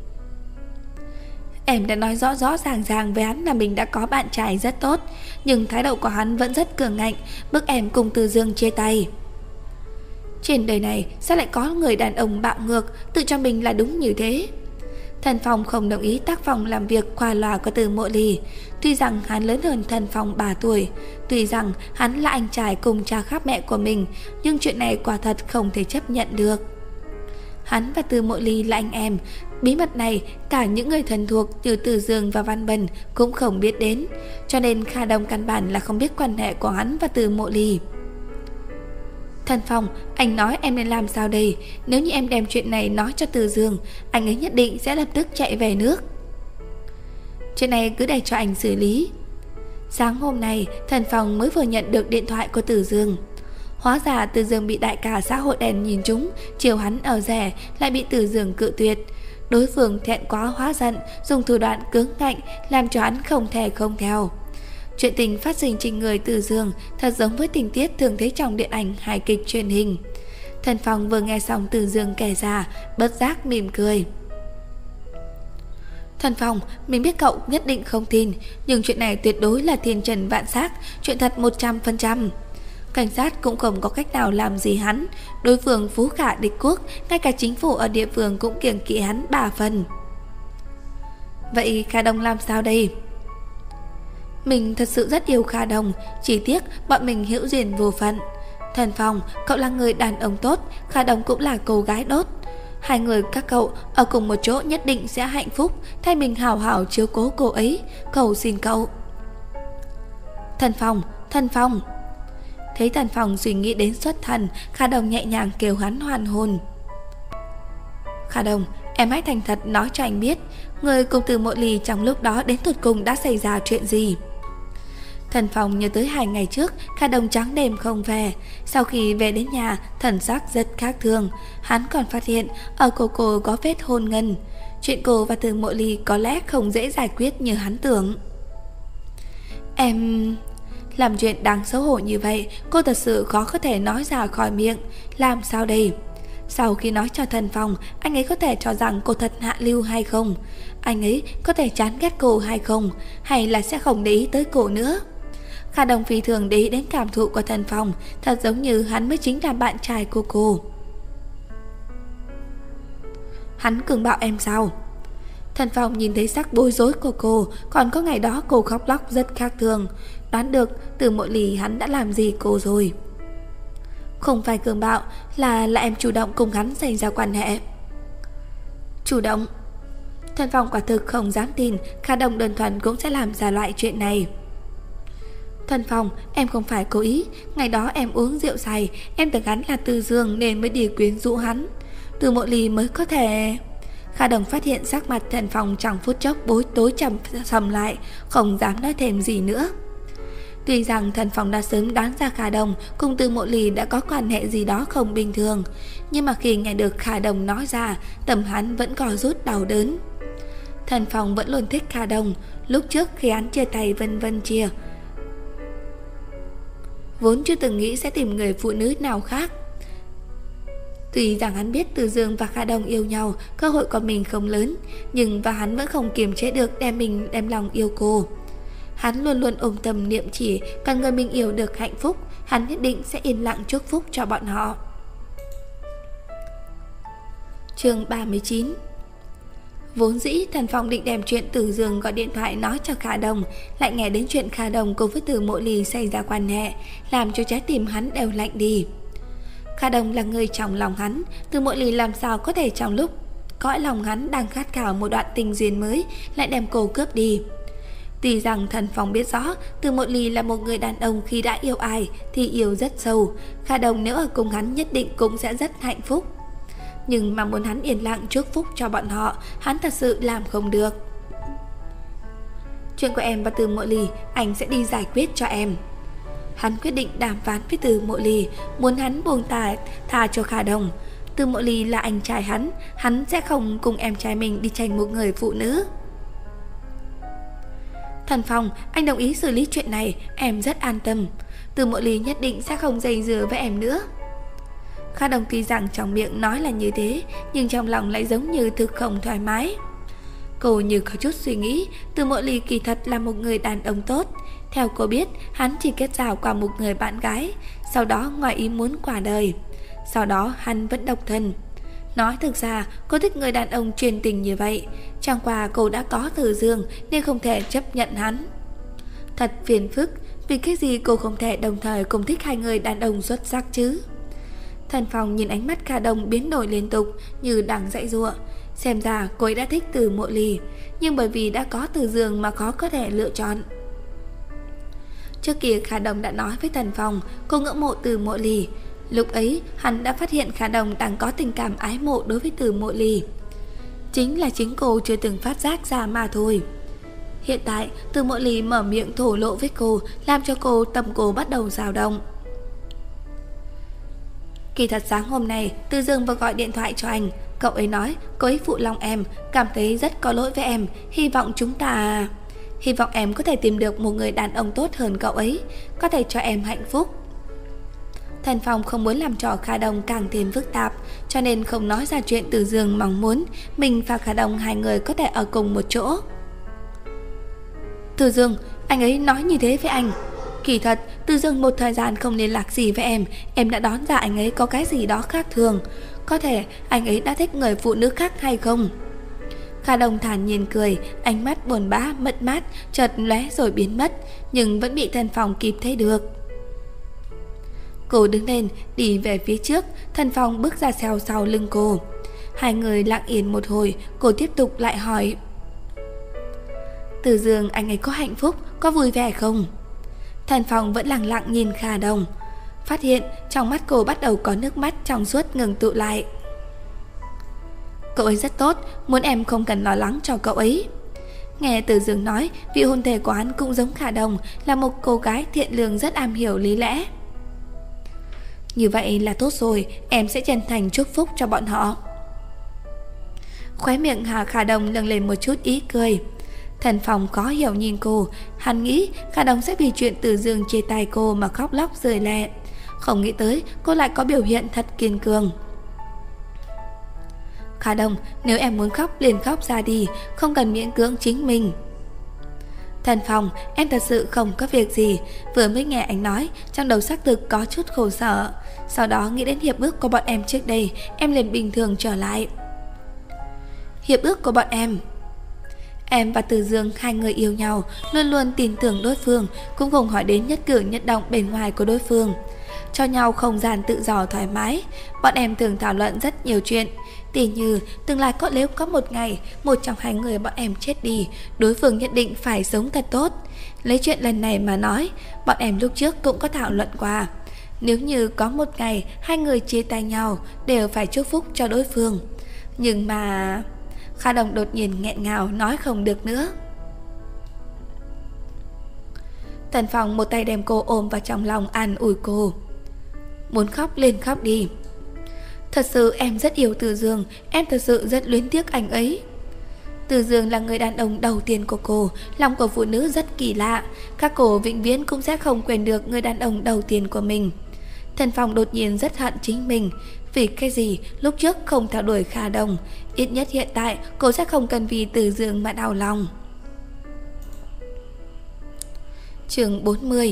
[SPEAKER 1] Em đã nói rõ rõ ràng ràng với hắn là mình đã có bạn trai rất tốt, nhưng thái độ của hắn vẫn rất cường ngạnh, bức em cùng Từ Dương chia tay. Trên đời này sao lại có người đàn ông bạo ngược, tự cho mình là đúng như thế? Thần Phong không đồng ý tác phong làm việc qua loa của Từ Mộ Ly. Tuy rằng hắn lớn hơn Thần Phong ba tuổi, tuy rằng hắn là anh trai cùng cha khác mẹ của mình, nhưng chuyện này quả thật không thể chấp nhận được. Hắn và Từ Mộ Ly là anh em, bí mật này cả những người thân thuộc như Từ Dương và Văn Bân cũng không biết đến, cho nên Kha Đồng căn bản là không biết quan hệ của hắn và Từ Mộ Ly. Thần Phong, anh nói em nên làm sao đây? Nếu như em đem chuyện này nói cho Từ Dương, anh ấy nhất định sẽ lập tức chạy về nước. Chuyện này cứ để cho anh xử lý. Sáng hôm nay, Thần Phong mới vừa nhận được điện thoại của Từ Dương. Hóa ra Từ Dương bị đại ca xã hội đen nhìn trúng, chiều hắn ở rẻ, lại bị Từ Dương cự tuyệt. Đối phương thẹn quá hóa giận, dùng thủ đoạn cứng ngạnh làm cho hắn không thể không theo. Chuyện tình phát sinh trên người Từ Dương thật giống với tình tiết thường thấy trong điện ảnh hài kịch truyền hình. Thần Phong vừa nghe xong Từ Dương kể ra, bất giác mỉm cười. Thần Phong, mình biết cậu nhất định không tin, nhưng chuyện này tuyệt đối là thiên trần vạn xác, chuyện thật một trăm phần trăm. Cảnh sát cũng không có cách nào làm gì hắn, đối phương phú khả địch quốc, ngay cả chính phủ ở địa phương cũng kiêng kỵ hắn ba phần. Vậy Kha Đồng làm sao đây? Mình thật sự rất yêu Kha Đồng, chỉ tiếc bọn mình hữu duyên vô phận. Thần Phong, cậu là người đàn ông tốt, Kha Đồng cũng là cô gái tốt. Hai người các cậu ở cùng một chỗ nhất định sẽ hạnh phúc, thay mình hào hảo chiếu cố cô ấy, cầu xin cậu. Thần Phong, Thần Phong. Thấy Thần Phong suy nghĩ đến xuất thần, Kha Đồng nhẹ nhàng kêu hắn hoàn hồn. Kha Đồng, em hãy thành thật nói cho anh biết, người cùng Từ Mộ Ly trong lúc đó đến tột cùng đã xảy ra chuyện gì? Thần Phong nhớ tới hai ngày trước Kha Đồng trắng đêm không về. Sau khi về đến nhà, thần sắc rất khác thường. Hắn còn phát hiện ở cổ cô có vết hôn ngân. Chuyện cô và Từ Mộ Ly có lẽ không dễ giải quyết như hắn tưởng. Em... Làm chuyện đáng xấu hổ như vậy, cô thật sự khó có thể nói ra khỏi miệng. Làm sao đây? Sau khi nói cho Thần Phong, anh ấy có thể cho rằng cô thật hạ lưu hay không? Anh ấy có thể chán ghét cô hay không? Hay là sẽ không để ý tới cô nữa? Kha Đồng phi thường để ý đến cảm thụ của Thần Phong, thật giống như hắn mới chính là bạn trai của cô. Hắn cường bạo em sao? Thần Phong nhìn thấy sắc bối rối của cô, còn có ngày đó cô khóc lóc rất khác thường. Đoán được Từ Mộ Ly hắn đã làm gì cô rồi. Không phải cường bạo, là là em chủ động cùng hắn xảy ra quan hệ. Chủ động? Thần Phong quả thực không dám tin Kha Đồng đơn thuần cũng sẽ làm ra loại chuyện này. Thần Phong, em không phải cố ý. Ngày đó em uống rượu say, em tưởng hắn là Từ Dương nên mới đi quyến rũ hắn. Từ Mộ Ly mới có thể... Kha Đồng phát hiện sắc mặt Thần Phong trong phút chốc bối tối trầm sầm lại, không dám nói thêm gì nữa. Tuy rằng Thần Phong đã sớm đoán ra Kha Đồng cùng Từ Mộ Ly đã có quan hệ gì đó không bình thường, nhưng mà khi nghe được Kha Đồng nói ra, tâm hắn vẫn có rút đau đớn. Thần Phong vẫn luôn thích Kha Đồng. Lúc trước khi hắn chia tay Vân Vân chia, vốn chưa từng nghĩ sẽ tìm người phụ nữ nào khác. Tuy rằng hắn biết Từ Dương và Kha Đồng yêu nhau, cơ hội của mình không lớn, nhưng và hắn vẫn không kiềm chế được đem mình đem lòng yêu cô. Hắn luôn luôn ôm tâm niệm chỉ cần người mình yêu được hạnh phúc, hắn nhất định sẽ yên lặng chúc phúc cho bọn họ. Chương ba mươi chín. Vốn dĩ Thần Phong định đem chuyện Từ Dương gọi điện thoại nói cho Kha Đồng, lại nghe đến chuyện Kha Đồng cùng với Từ Mộ Ly xảy ra quan hệ, làm cho trái tim hắn đều lạnh đi. Kha Đồng là người trong lòng hắn, Từ Mộ Ly làm sao có thể trong lúc cõi lòng hắn đang khát khao một đoạn tình duyên mới lại đem cô cướp đi. Tuy rằng Thần Phong biết rõ Từ Mộ Ly là một người đàn ông khi đã yêu ai thì yêu rất sâu, Kha Đồng nếu ở cùng hắn nhất định cũng sẽ rất hạnh phúc. Nhưng mà muốn hắn yên lặng chúc phúc cho bọn họ, hắn thật sự làm không được. Chuyện của em và Từ Mộ Ly anh sẽ đi giải quyết cho em. Hắn quyết định đàm phán với Từ Mộ Ly, muốn hắn buông tha tha cho Kha Đồng. Từ Mộ Ly là anh trai hắn, hắn sẽ không cùng em trai mình đi tranh một người phụ nữ. Thần Phong, anh đồng ý xử lý chuyện này, em rất an tâm. Từ Mộ Ly nhất định sẽ không dây dưa với em nữa. Kha Đồng tuy rằng trong miệng nói là như thế, nhưng trong lòng lại giống như thực không thoải mái. Cô như có chút suy nghĩ, Từ Mộ Ly kỳ thật là một người đàn ông tốt. Theo cô biết, hắn chỉ kết giao qua một người bạn gái, sau đó ngoài ý muốn qua đời. Sau đó hắn vẫn độc thân. Nói thực ra, cô thích người đàn ông truyền tình như vậy. Chẳng qua cô đã có Từ Dương nên không thể chấp nhận hắn. Thật phiền phức, vì cái gì cô không thể đồng thời cùng thích hai người đàn ông xuất sắc chứ? Thần Phong nhìn ánh mắt Kha Đồng biến đổi liên tục như đang dãy giụa. Xem ra cô ấy đã thích Từ Mộ Ly, nhưng bởi vì đã có Từ Dương mà khó có thể lựa chọn. Trước kia Kha Đồng đã nói với Thần Phong cô ngưỡng mộ Từ Mộ Ly. Lúc ấy hắn đã phát hiện Kha Đồng đang có tình cảm ái mộ đối với Từ Mộ Ly. Chính là chính cô chưa từng phát giác ra mà thôi. Hiện tại Từ Mộ Ly mở miệng thổ lộ với cô, làm cho cô tâm cô bắt đầu dao động. Kỳ thật sáng hôm nay Từ Dương vừa gọi điện thoại cho anh. Cậu ấy nói cô ấy phụ lòng em, cảm thấy rất có lỗi với em. Hy vọng chúng ta Hy vọng em có thể tìm được một người đàn ông tốt hơn cậu ấy, có thể cho em hạnh phúc. Thần Phong không muốn làm trò Kha Đồng càng thêm phức tạp, cho nên không nói ra chuyện Từ Dương mong muốn mình và Kha Đồng hai người có thể ở cùng một chỗ. Từ Dương, anh ấy nói như thế với anh. Kỳ thật, Từ Dương một thời gian không liên lạc gì với em, em đã đoán ra anh ấy có cái gì đó khác thường. Có thể anh ấy đã thích người phụ nữ khác hay không? Kha Đồng thản nhiên cười, ánh mắt buồn bã, mất mát, chợt lóe rồi biến mất, nhưng vẫn bị Thần Phong kịp thấy được. Cô đứng lên, đi về phía trước, Thần Phong bước ra theo sau lưng cô. Hai người lặng yên một hồi, cô tiếp tục lại hỏi. Từ Dương, anh ấy có hạnh phúc, có vui vẻ không? Thần Phong vẫn lặng lặng nhìn Kha Đồng, phát hiện trong mắt cô bắt đầu có nước mắt trong suốt ngừng tụ lại. Cậu ấy rất tốt, muốn em không cần lo lắng cho cậu ấy. Nghe Từ Dương nói, vị hôn thê của hắn cũng giống Kha Đồng, là một cô gái thiện lương rất am hiểu lý lẽ. Như vậy là tốt rồi, em sẽ chân thành chúc phúc cho bọn họ. Khóe miệng Hà Kha Đồng nâng lên một chút ý cười. Thần Phong khó hiểu nhìn cô, hắn nghĩ Kha Đồng sẽ vì chuyện Từ Dương chia tay cô mà khóc lóc rơi lệ. Không nghĩ tới cô lại có biểu hiện thật kiên cường. Kha Đồng, nếu em muốn khóc liền khóc ra đi, không cần miễn cưỡng chính mình. Thần Phong, em thật sự không có việc gì. Vừa mới nghe anh nói, trong đầu xác thực có chút khổ sở. Sau đó nghĩ đến hiệp ước của bọn em trước đây, em liền bình thường trở lại. Hiệp ước của bọn em? Em và Từ Dương hai người yêu nhau, luôn luôn tin tưởng đối phương, cũng không hỏi đến nhất cử nhất động bên ngoài của đối phương, cho nhau không gian tự do thoải mái. Bọn em thường thảo luận rất nhiều chuyện, tỉ như tương lai có nếu có một ngày một trong hai người bọn em chết đi, đối phương nhất định phải sống thật tốt. Lấy chuyện lần này mà nói, bọn em lúc trước cũng có thảo luận qua, nếu như có một ngày hai người chia tay nhau đều phải chúc phúc cho đối phương. Nhưng mà... Kha Đồng đột nhiên nghẹn ngào nói không được nữa. Thần Phong một tay đem cô ôm vào trong lòng an ủi cô. Muốn khóc lên khóc đi. Thật sự em rất yêu Từ Dương, em thật sự rất luyến tiếc anh ấy. Từ Dương là người đàn ông đầu tiên của cô, lòng của phụ nữ rất kỳ lạ, các cô vĩnh viễn cũng sẽ không quên được người đàn ông đầu tiên của mình. Thần Phong đột nhiên rất hận chính mình, Vì cái gì lúc trước không theo đuổi Kha Đồng? Ít nhất hiện tại cô sẽ không cần vì Từ Dương mà đau lòng. Chương bốn mươi.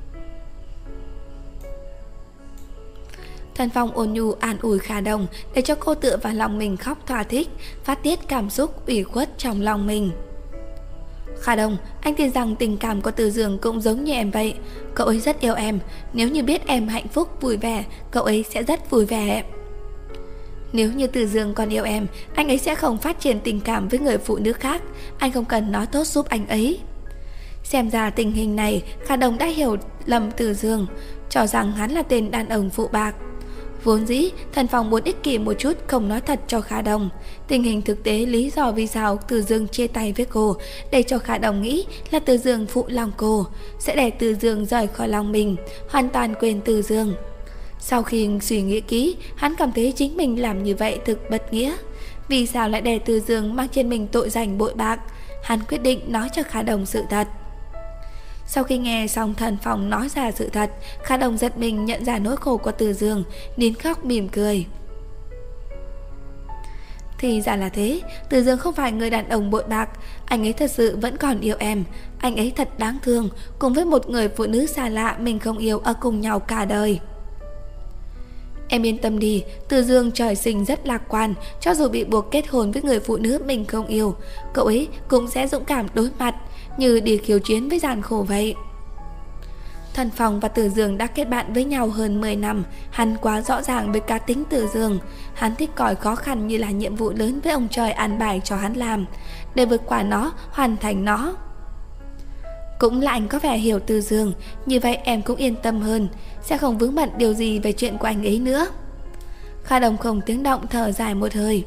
[SPEAKER 1] Thần Phong ôn nhu an ủi Kha Đồng để cho cô tựa vào lòng mình khóc thỏa thích, phát tiết cảm xúc ủy khuất trong lòng mình. Kha Đồng, anh tin rằng tình cảm của Từ Dương cũng giống như em vậy. Cậu ấy rất yêu em. Nếu như biết em hạnh phúc vui vẻ, cậu ấy sẽ rất vui vẻ. Nếu như Từ Dương còn yêu em, anh ấy sẽ không phát triển tình cảm với người phụ nữ khác. Anh không cần nói tốt giúp anh ấy. Xem ra tình hình này, Kha Đồng đã hiểu lầm Từ Dương, cho rằng hắn là tên đàn ông phụ bạc. Vốn dĩ, Thần Phong muốn ích kỷ một chút, không nói thật cho Kha Đồng. Tình hình thực tế lý do vì sao Từ Dương chia tay với cô, để cho Kha Đồng nghĩ là Từ Dương phụ lòng cô, sẽ để Từ Dương rời khỏi lòng mình, hoàn toàn quên Từ Dương. Sau khi suy nghĩ kỹ, hắn cảm thấy chính mình làm như vậy thực bất nghĩa. Vì sao lại để Từ Dương mang trên mình tội danh bội bạc? Hắn quyết định nói cho Kha Đồng sự thật. Sau khi nghe xong Thần Phong nói ra sự thật, Kha Đồng giật mình nhận ra nỗi khổ của Từ Dương, nín khóc mỉm cười. Thì ra là thế, Từ Dương không phải người đàn ông bội bạc, anh ấy thật sự vẫn còn yêu em. Anh ấy thật đáng thương, cùng với một người phụ nữ xa lạ mình không yêu ở cùng nhau cả đời. Em yên tâm đi, Từ Dương trời sinh rất lạc quan, cho dù bị buộc kết hôn với người phụ nữ mình không yêu, cậu ấy cũng sẽ dũng cảm đối mặt, như đi khiêu chiến với gian khổ vậy. Thần Phong và Từ Dương đã kết bạn với nhau hơn mười năm, hắn quá rõ ràng với cá tính Từ Dương. Hắn thích coi khó khăn như là nhiệm vụ lớn với ông trời an bài cho hắn làm, để vượt qua nó, hoàn thành nó. Cũng là anh có vẻ hiểu Từ Dương, như vậy em cũng yên tâm hơn, sẽ không vướng bận điều gì về chuyện của anh ấy nữa. Kha Đồng không tiếng động thở dài một hơi.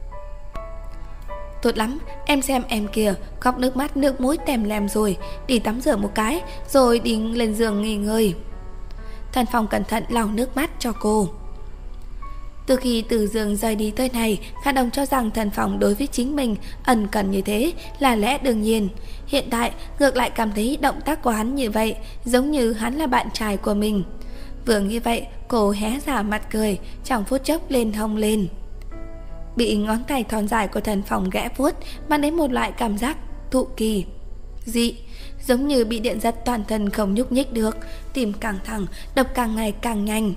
[SPEAKER 1] Tốt lắm, em xem em kìa, khóc nước mắt nước mũi tèm lem rồi, đi tắm rửa một cái, rồi đi lên giường nghỉ ngơi. Thần Phong cẩn thận lau nước mắt cho cô. Từ khi Từ Dương rời đi tới này, Kha Đồng cho rằng Thần Phong đối với chính mình ẩn cần như thế là lẽ đương nhiên. Hiện tại ngược lại cảm thấy động tác của hắn như vậy giống như hắn là bạn trai của mình. Vừa như vậy, cô hé ra mặt cười, trong phút chốc lên hông lên. Bị ngón tay thon dài của Thần Phong ghẽ vuốt, mang đến một loại cảm giác thụ kỳ dị, giống như bị điện giật toàn thân không nhúc nhích được, tim càng thẳng, đập càng ngày càng nhanh.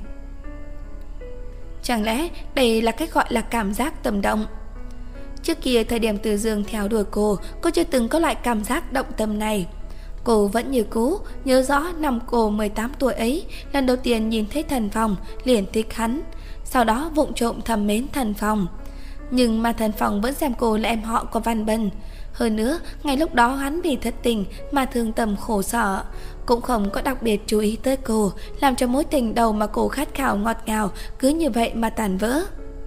[SPEAKER 1] Chẳng lẽ đây là cách gọi là cảm giác tâm động? Trước kia thời điểm Từ Dương theo đuổi cô, cô chưa từng có loại cảm giác động tâm này. Cô vẫn như cũ nhớ rõ năm cô mười tám tuổi ấy, lần đầu tiên nhìn thấy Thần Phong liền thích hắn, sau đó vụng trộm thầm mến Thần Phong. Nhưng mà Thần Phong vẫn xem cô là em họ của Văn Bân. Hơn nữa, ngay lúc đó hắn vì thất tình mà thương tâm khổ sở, cũng không có đặc biệt chú ý tới cô, làm cho mối tình đầu mà cô khát khao ngọt ngào cứ như vậy mà tàn vỡ.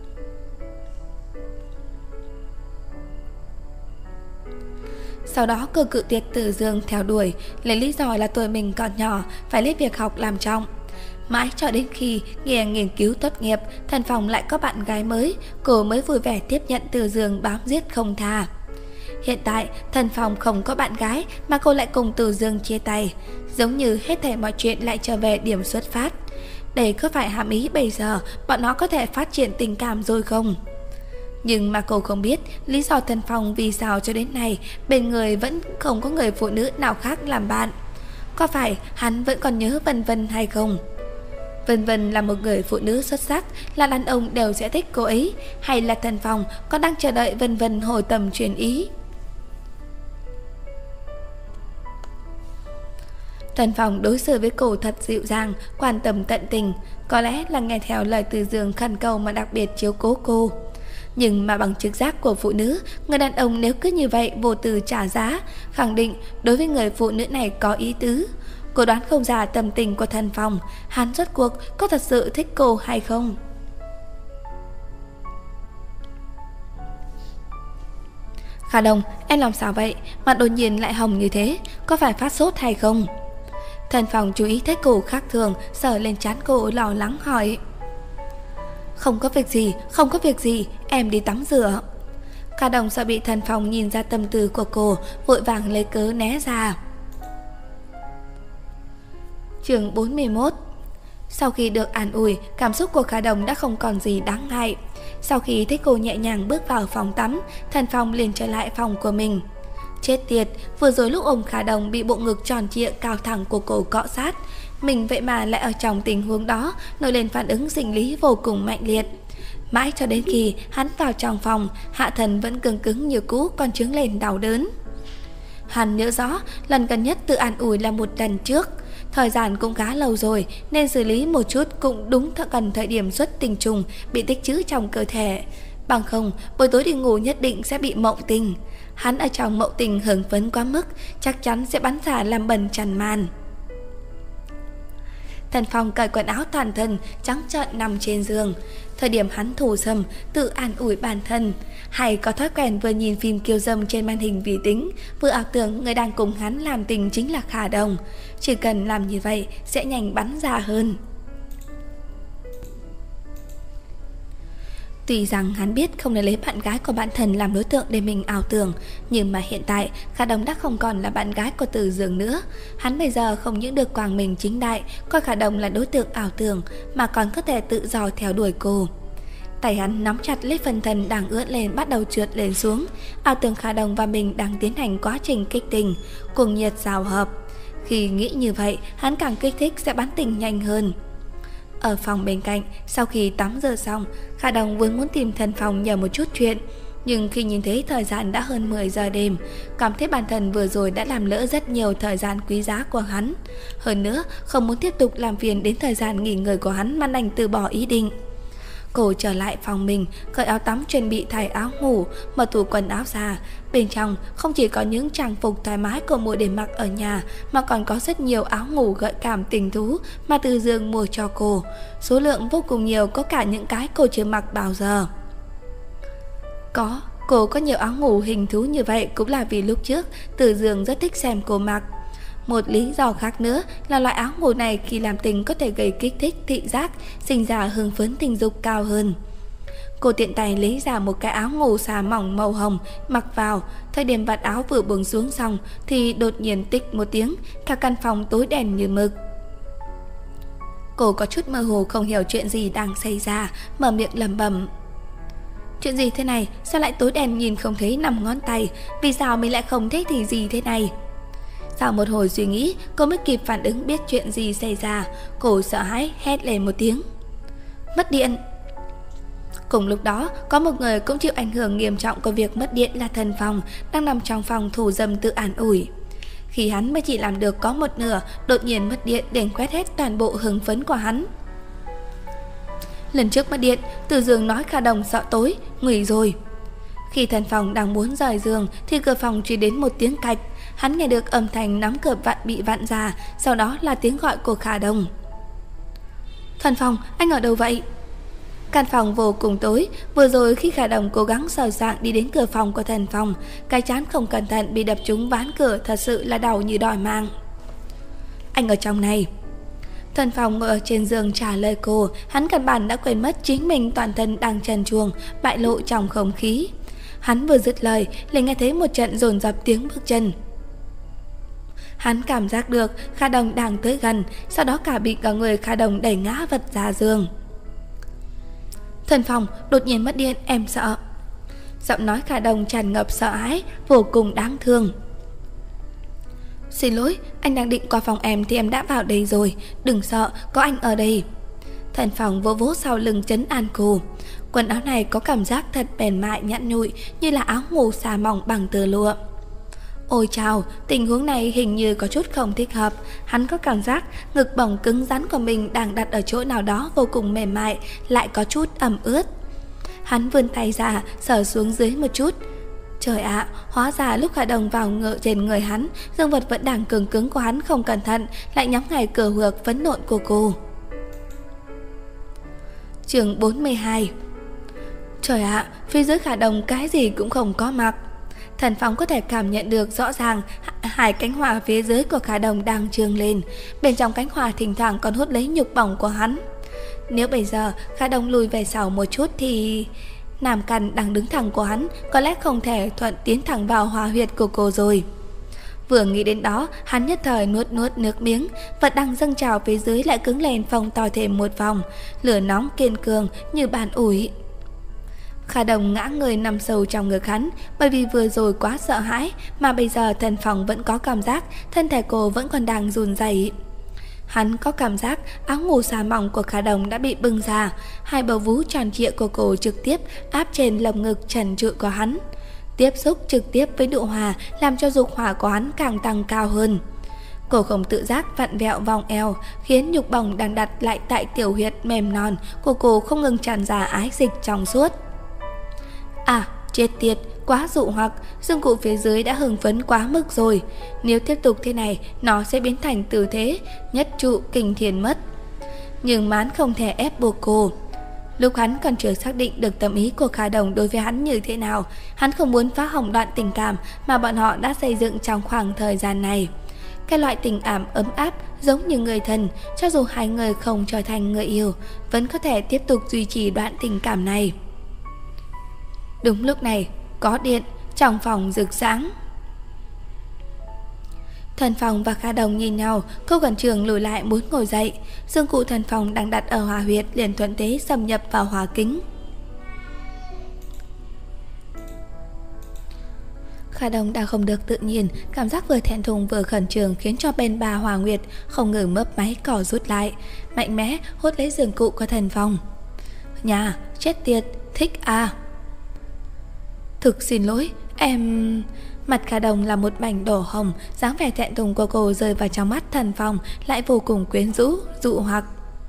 [SPEAKER 1] Sau đó cô cự tuyệt Từ Dương theo đuổi, lấy lý do là tuổi mình còn nhỏ, phải lấy việc học làm trọng. Mãi cho đến khi nghe nghiên cứu tốt nghiệp, Thần Phong lại có bạn gái mới, cô mới vui vẻ tiếp nhận Từ Dương bám giết không tha. Hiện tại Thần Phong không có bạn gái mà cô lại cùng Từ Dương chia tay, giống như hết thảy mọi chuyện lại trở về điểm xuất phát. Đây có phải hàm ý bây giờ bọn nó có thể phát triển tình cảm rồi không? Nhưng mà cô không biết lý do Thần Phong vì sao cho đến nay bên người vẫn không có người phụ nữ nào khác làm bạn. Có phải hắn vẫn còn nhớ Vân Vân hay không? Vân Vân là một người phụ nữ xuất sắc, là đàn ông đều sẽ thích cô ấy, hay là Thần Phong còn đang chờ đợi Vân Vân hồi tâm chuyển ý? Thần Phong đối xử với cô thật dịu dàng, quan tâm tận tình, có lẽ là nghe theo lời Từ Dương khẩn cầu mà đặc biệt chiếu cố cô. Nhưng mà bằng trực giác của phụ nữ, người đàn ông nếu cứ như vậy vô tư trả giá, khẳng định đối với người phụ nữ này có ý tứ. Cô đoán không ra tâm tình của Thần Phong, hắn rốt cuộc có thật sự thích cô hay không? Kha Đồng, em làm sao vậy? Mặt đột nhiên lại hồng như thế, có phải phát sốt hay không? Thần Phong chú ý thấy cô khác thường, sờ lên trán cô lo lắng hỏi. Không có việc gì, không có việc gì, em đi tắm rửa. Kha Đồng sợ bị Thần Phong nhìn ra tâm tư của cô, vội vàng lấy cớ né ra. Chương bốn mươi mốt. Sau khi được an ủi, cảm xúc của Khả Đồng đã không còn gì đáng ngại. Sau khi thấy cô nhẹ nhàng bước vào phòng tắm, Thần Phong liền trở lại phòng của mình. Chết tiệt, vừa rồi lúc ôm Khả Đồng bị bộ ngực tròn trịa cao thẳng của cô cọ sát, mình vậy mà lại ở trong tình huống đó nổi lên phản ứng sinh lý vô cùng mạnh liệt. Mãi cho đến khi hắn vào trong phòng, hạ thần vẫn cứng cứng như cũ, còn trướng lên đau đớn. Hắn nhớ rõ lần gần nhất tự an ủi là một lần trước. Thời gian cũng khá lâu rồi nên xử lý một chút cũng đúng th gần thời điểm xuất tinh trùng bị tích trữ trong cơ thể. Bằng không, buổi tối đi ngủ nhất định sẽ bị mộng tình. Hắn ở trong mộng tình hưng phấn quá mức, chắc chắn sẽ bắn ra làm bẩn chăn màn. Thần Phong cởi quần áo toàn thân, trắng trợn nằm trên giường. Thời điểm hắn thủ dâm, tự an ủi bản thân, hay có thói quen vừa nhìn phim kiêu dâm trên màn hình vi tính, vừa ảo tưởng người đang cùng hắn làm tình chính là Khả Đồng. Chỉ cần làm như vậy sẽ nhanh bắn ra hơn. Tuy rằng hắn biết không nên lấy bạn gái của bạn thân làm đối tượng để mình ảo tưởng, nhưng mà hiện tại Khả Đồng đã không còn là bạn gái của Từ Dương nữa. Hắn bây giờ không những được quang minh chính đại coi Khả Đồng là đối tượng ảo tưởng, mà còn có thể tự do theo đuổi cô. Tay hắn nắm chặt lấy phần thân đang ướt lên, bắt đầu trượt lên xuống. Ảo tưởng Khả Đồng và mình đang tiến hành quá trình kích tình, cuồng nhiệt giao hợp. Khi nghĩ như vậy, hắn càng kích thích sẽ bắn tình nhanh hơn. Ở phòng bên cạnh, sau khi tắm rửa xong, Khả Đồng vốn muốn tìm Thần Phong nhờ một chút chuyện, nhưng khi nhìn thấy thời gian đã hơn mười giờ đêm, cảm thấy bản thân vừa rồi đã làm lỡ rất nhiều thời gian quý giá của hắn. Hơn nữa, không muốn tiếp tục làm phiền đến thời gian nghỉ ngơi của hắn mà đành từ bỏ ý định. Cô trở lại phòng mình, cởi áo tắm chuẩn bị thay áo ngủ, mở tủ quần áo ra. Bên trong không chỉ có những trang phục thoải mái cô mua để mặc ở nhà, mà còn có rất nhiều áo ngủ gợi cảm tình thú mà Từ Dương mua cho cô. Số lượng vô cùng nhiều, có cả những cái cô chưa mặc bao giờ. Có, cô có nhiều áo ngủ hình thú như vậy cũng là vì lúc trước Từ Dương rất thích xem cô mặc. Một lý do khác nữa là loại áo ngủ này khi làm tình có thể gây kích thích thị giác, sinh ra hưng phấn tình dục cao hơn. Cô tiện tay lấy ra một cái áo ngủ xà mỏng màu hồng, mặc vào. Thời điểm vạt áo vừa buông xuống xong thì đột nhiên tích một tiếng, cả căn phòng tối đen như mực. Cô có chút mơ hồ không hiểu chuyện gì đang xảy ra, mở miệng lẩm bẩm. Chuyện gì thế này? Sao lại tối đen nhìn không thấy năm ngón tay? Vì sao mình lại không thấy thì gì thế này? Sau một hồi suy nghĩ, cô mới kịp phản ứng biết chuyện gì xảy ra. Cô sợ hãi hét lên một tiếng. Mất điện. Cùng lúc đó, có một người cũng chịu ảnh hưởng nghiêm trọng của việc mất điện là Thần Phong, đang nằm trong phòng thủ dâm tự an ủi. Khi hắn mới chỉ làm được có một nửa, đột nhiên mất điện để quét hết toàn bộ hưng phấn của hắn. Lần trước mất điện, Từ Dương nói Khả Đồng sợ tối, nguy rồi. Khi Thần Phong đang muốn rời giường thì cửa phòng truyền đến một tiếng cạch. Hắn nghe được âm thanh nắm cửa vặn bị vặn ra, sau đó là tiếng gọi của Khả Đồng. Thần Phong, anh ở đâu vậy? Căn phòng vô cùng tối. Vừa rồi khi Khả Đồng cố gắng sờ soạng đi đến cửa phòng của Thần Phong, cái trán không cẩn thận bị đập trúng ván cửa, thật sự là đau như đòi mạng. Anh ở trong này. Thần Phong ngồi ở trên giường trả lời cô. Hắn căn bản đã quên mất chính mình toàn thân đang trần truồng, bại lộ trong không khí. Hắn vừa dứt lời liền nghe thấy một trận dồn dập tiếng bước chân. Hắn cảm giác được Khả Đồng đang tới gần, sau đó cả bị cả người Khả Đồng đẩy ngã vật ra giường. Thần Phong, đột nhiên mất điện, em sợ. Giọng nói Khả Đồng tràn ngập sợ hãi, vô cùng đáng thương. Xin lỗi, anh đang định qua phòng em thì em đã vào đây rồi. Đừng sợ, có anh ở đây. Thần Phong vỗ vỗ sau lưng trấn an cô. Quần áo này có cảm giác thật mềm mại nhẵn nhụi, như là áo ngủ xà mỏng bằng tơ lụa. Ôi chào, tình huống này hình như có chút không thích hợp. Hắn có cảm giác ngực bỏng cứng rắn của mình đang đặt ở chỗ nào đó vô cùng mềm mại, lại có chút ẩm ướt. Hắn vươn tay ra, sờ xuống dưới một chút. Trời ạ, à, hóa ra lúc Khả Đồng vào ngựa trên người hắn, dương vật vẫn đang cứng cứng của hắn không cẩn thận, lại nhắm ngay cửa huộc phấn nộn của cô. Chương bốn mươi hai. Trời ạ, à, phía dưới Khả Đồng cái gì cũng không có mặc. Thần Phong có thể cảm nhận được rõ ràng hai cánh hoa phía dưới của Khả Đồng đang trương lên. Bên trong cánh hoa thỉnh thoảng còn hút lấy nhục bỏng của hắn. Nếu bây giờ Khả Đồng lùi về sau một chút thì nam căn đang đứng thẳng của hắn có lẽ không thể thuận tiến thẳng vào hoa huyệt của cô rồi. Vừa nghĩ đến đó, hắn nhất thời nuốt nuốt nước miếng, vật đang dâng trào phía dưới lại cứng lên phồng to thêm một vòng, lửa nóng kiên cường như bàn ủi. Khả Đồng ngã người nằm sâu trong ngực hắn, bởi vì vừa rồi quá sợ hãi mà bây giờ Thần Phong vẫn có cảm giác thân thể cô vẫn còn đang run rẩy. Hắn có cảm giác áo ngủ xà mỏng của Khả Đồng đã bị bưng ra, hai bờ vú tròn trịa của cô trực tiếp áp trên lồng ngực trần trụi của hắn, tiếp xúc trực tiếp với nụ hòa làm cho dục hỏa của hắn càng tăng cao hơn. Cô không tự giác vặn vẹo vòng eo, khiến nhục bổng đang đặt lại tại tiểu huyệt mềm non của cô không ngừng tràn ra ái dịch trong suốt. À, chết tiệt, quá dụ hoặc, dương cụ phía dưới đã hưng phấn quá mức rồi. Nếu tiếp tục thế này, nó sẽ biến thành tư thế nhất trụ kinh thiên mất. Nhưng Mán không thể ép buộc cô. Lúc hắn còn chưa xác định được tâm ý của Khả Đồng đối với hắn như thế nào, hắn không muốn phá hỏng đoạn tình cảm mà bọn họ đã xây dựng trong khoảng thời gian này. Cái loại tình ảm ấm áp giống như người thân, cho dù hai người không trở thành người yêu, vẫn có thể tiếp tục duy trì đoạn tình cảm này. Đúng lúc này, có điện, trong phòng rực sáng. Thần Phong và Khả Đồng nhìn nhau, cô gần trường lùi lại muốn ngồi dậy. Dương cụ Thần Phong đang đặt ở hỏa huyệt liền thuận thế xâm nhập vào hỏa kính. Khả Đồng đang không được tự nhiên, cảm giác vừa thẹn thùng vừa khẩn trương khiến cho bên bà Hỏa Nguyệt không ngừng mấp máy cỏ rút lại, mạnh mẽ hút lấy giường cụ của Thần Phong. Nhà, chết tiệt, thích à. Thực xin lỗi, em... Mặt Khả Đồng là một mảnh đỏ hồng, dáng vẻ thẹn thùng của cô rơi vào trong mắt Thần Phong lại vô cùng quyến rũ, dụ hoặc.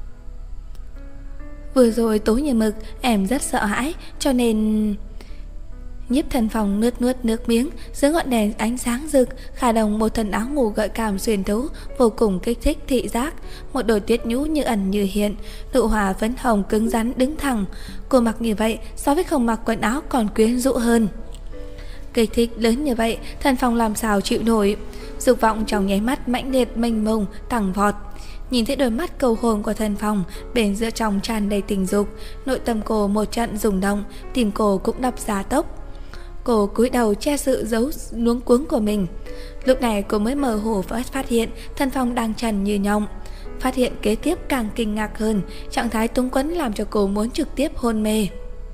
[SPEAKER 1] Vừa rồi tối như mực, em rất sợ hãi, cho nên... Nhiếp Thần Phong nuốt nuốt nước miếng, dưới ngọn đèn ánh sáng rực, Khả Đồng một thân áo ngủ gợi cảm xuyên thấu, vô cùng kích thích thị giác, một đôi tuyết nhũ như ẩn như hiện, nụ hòa phấn hồng cứng rắn đứng thẳng. Cô mặc như vậy so với không mặc quần áo còn quyến rũ hơn. Kích thích lớn như vậy, Thần Phong làm sao chịu nổi. Dục vọng trong nháy mắt mãnh liệt mênh mông tăng vọt. Nhìn thấy đôi mắt cầu hồn của Thần Phong, bên giữa trong tràn đầy tình dục, nội tâm cô một trận rung động, tim cô cũng đập gia tốc. Cô cúi đầu che sự giấu luống cuống của mình. Lúc này cô mới mơ hồ phát hiện Thần Phong đang trần như nhộng. Phát hiện kế tiếp càng kinh ngạc hơn, trạng thái túng quẫn làm cho cô muốn trực tiếp hôn mê.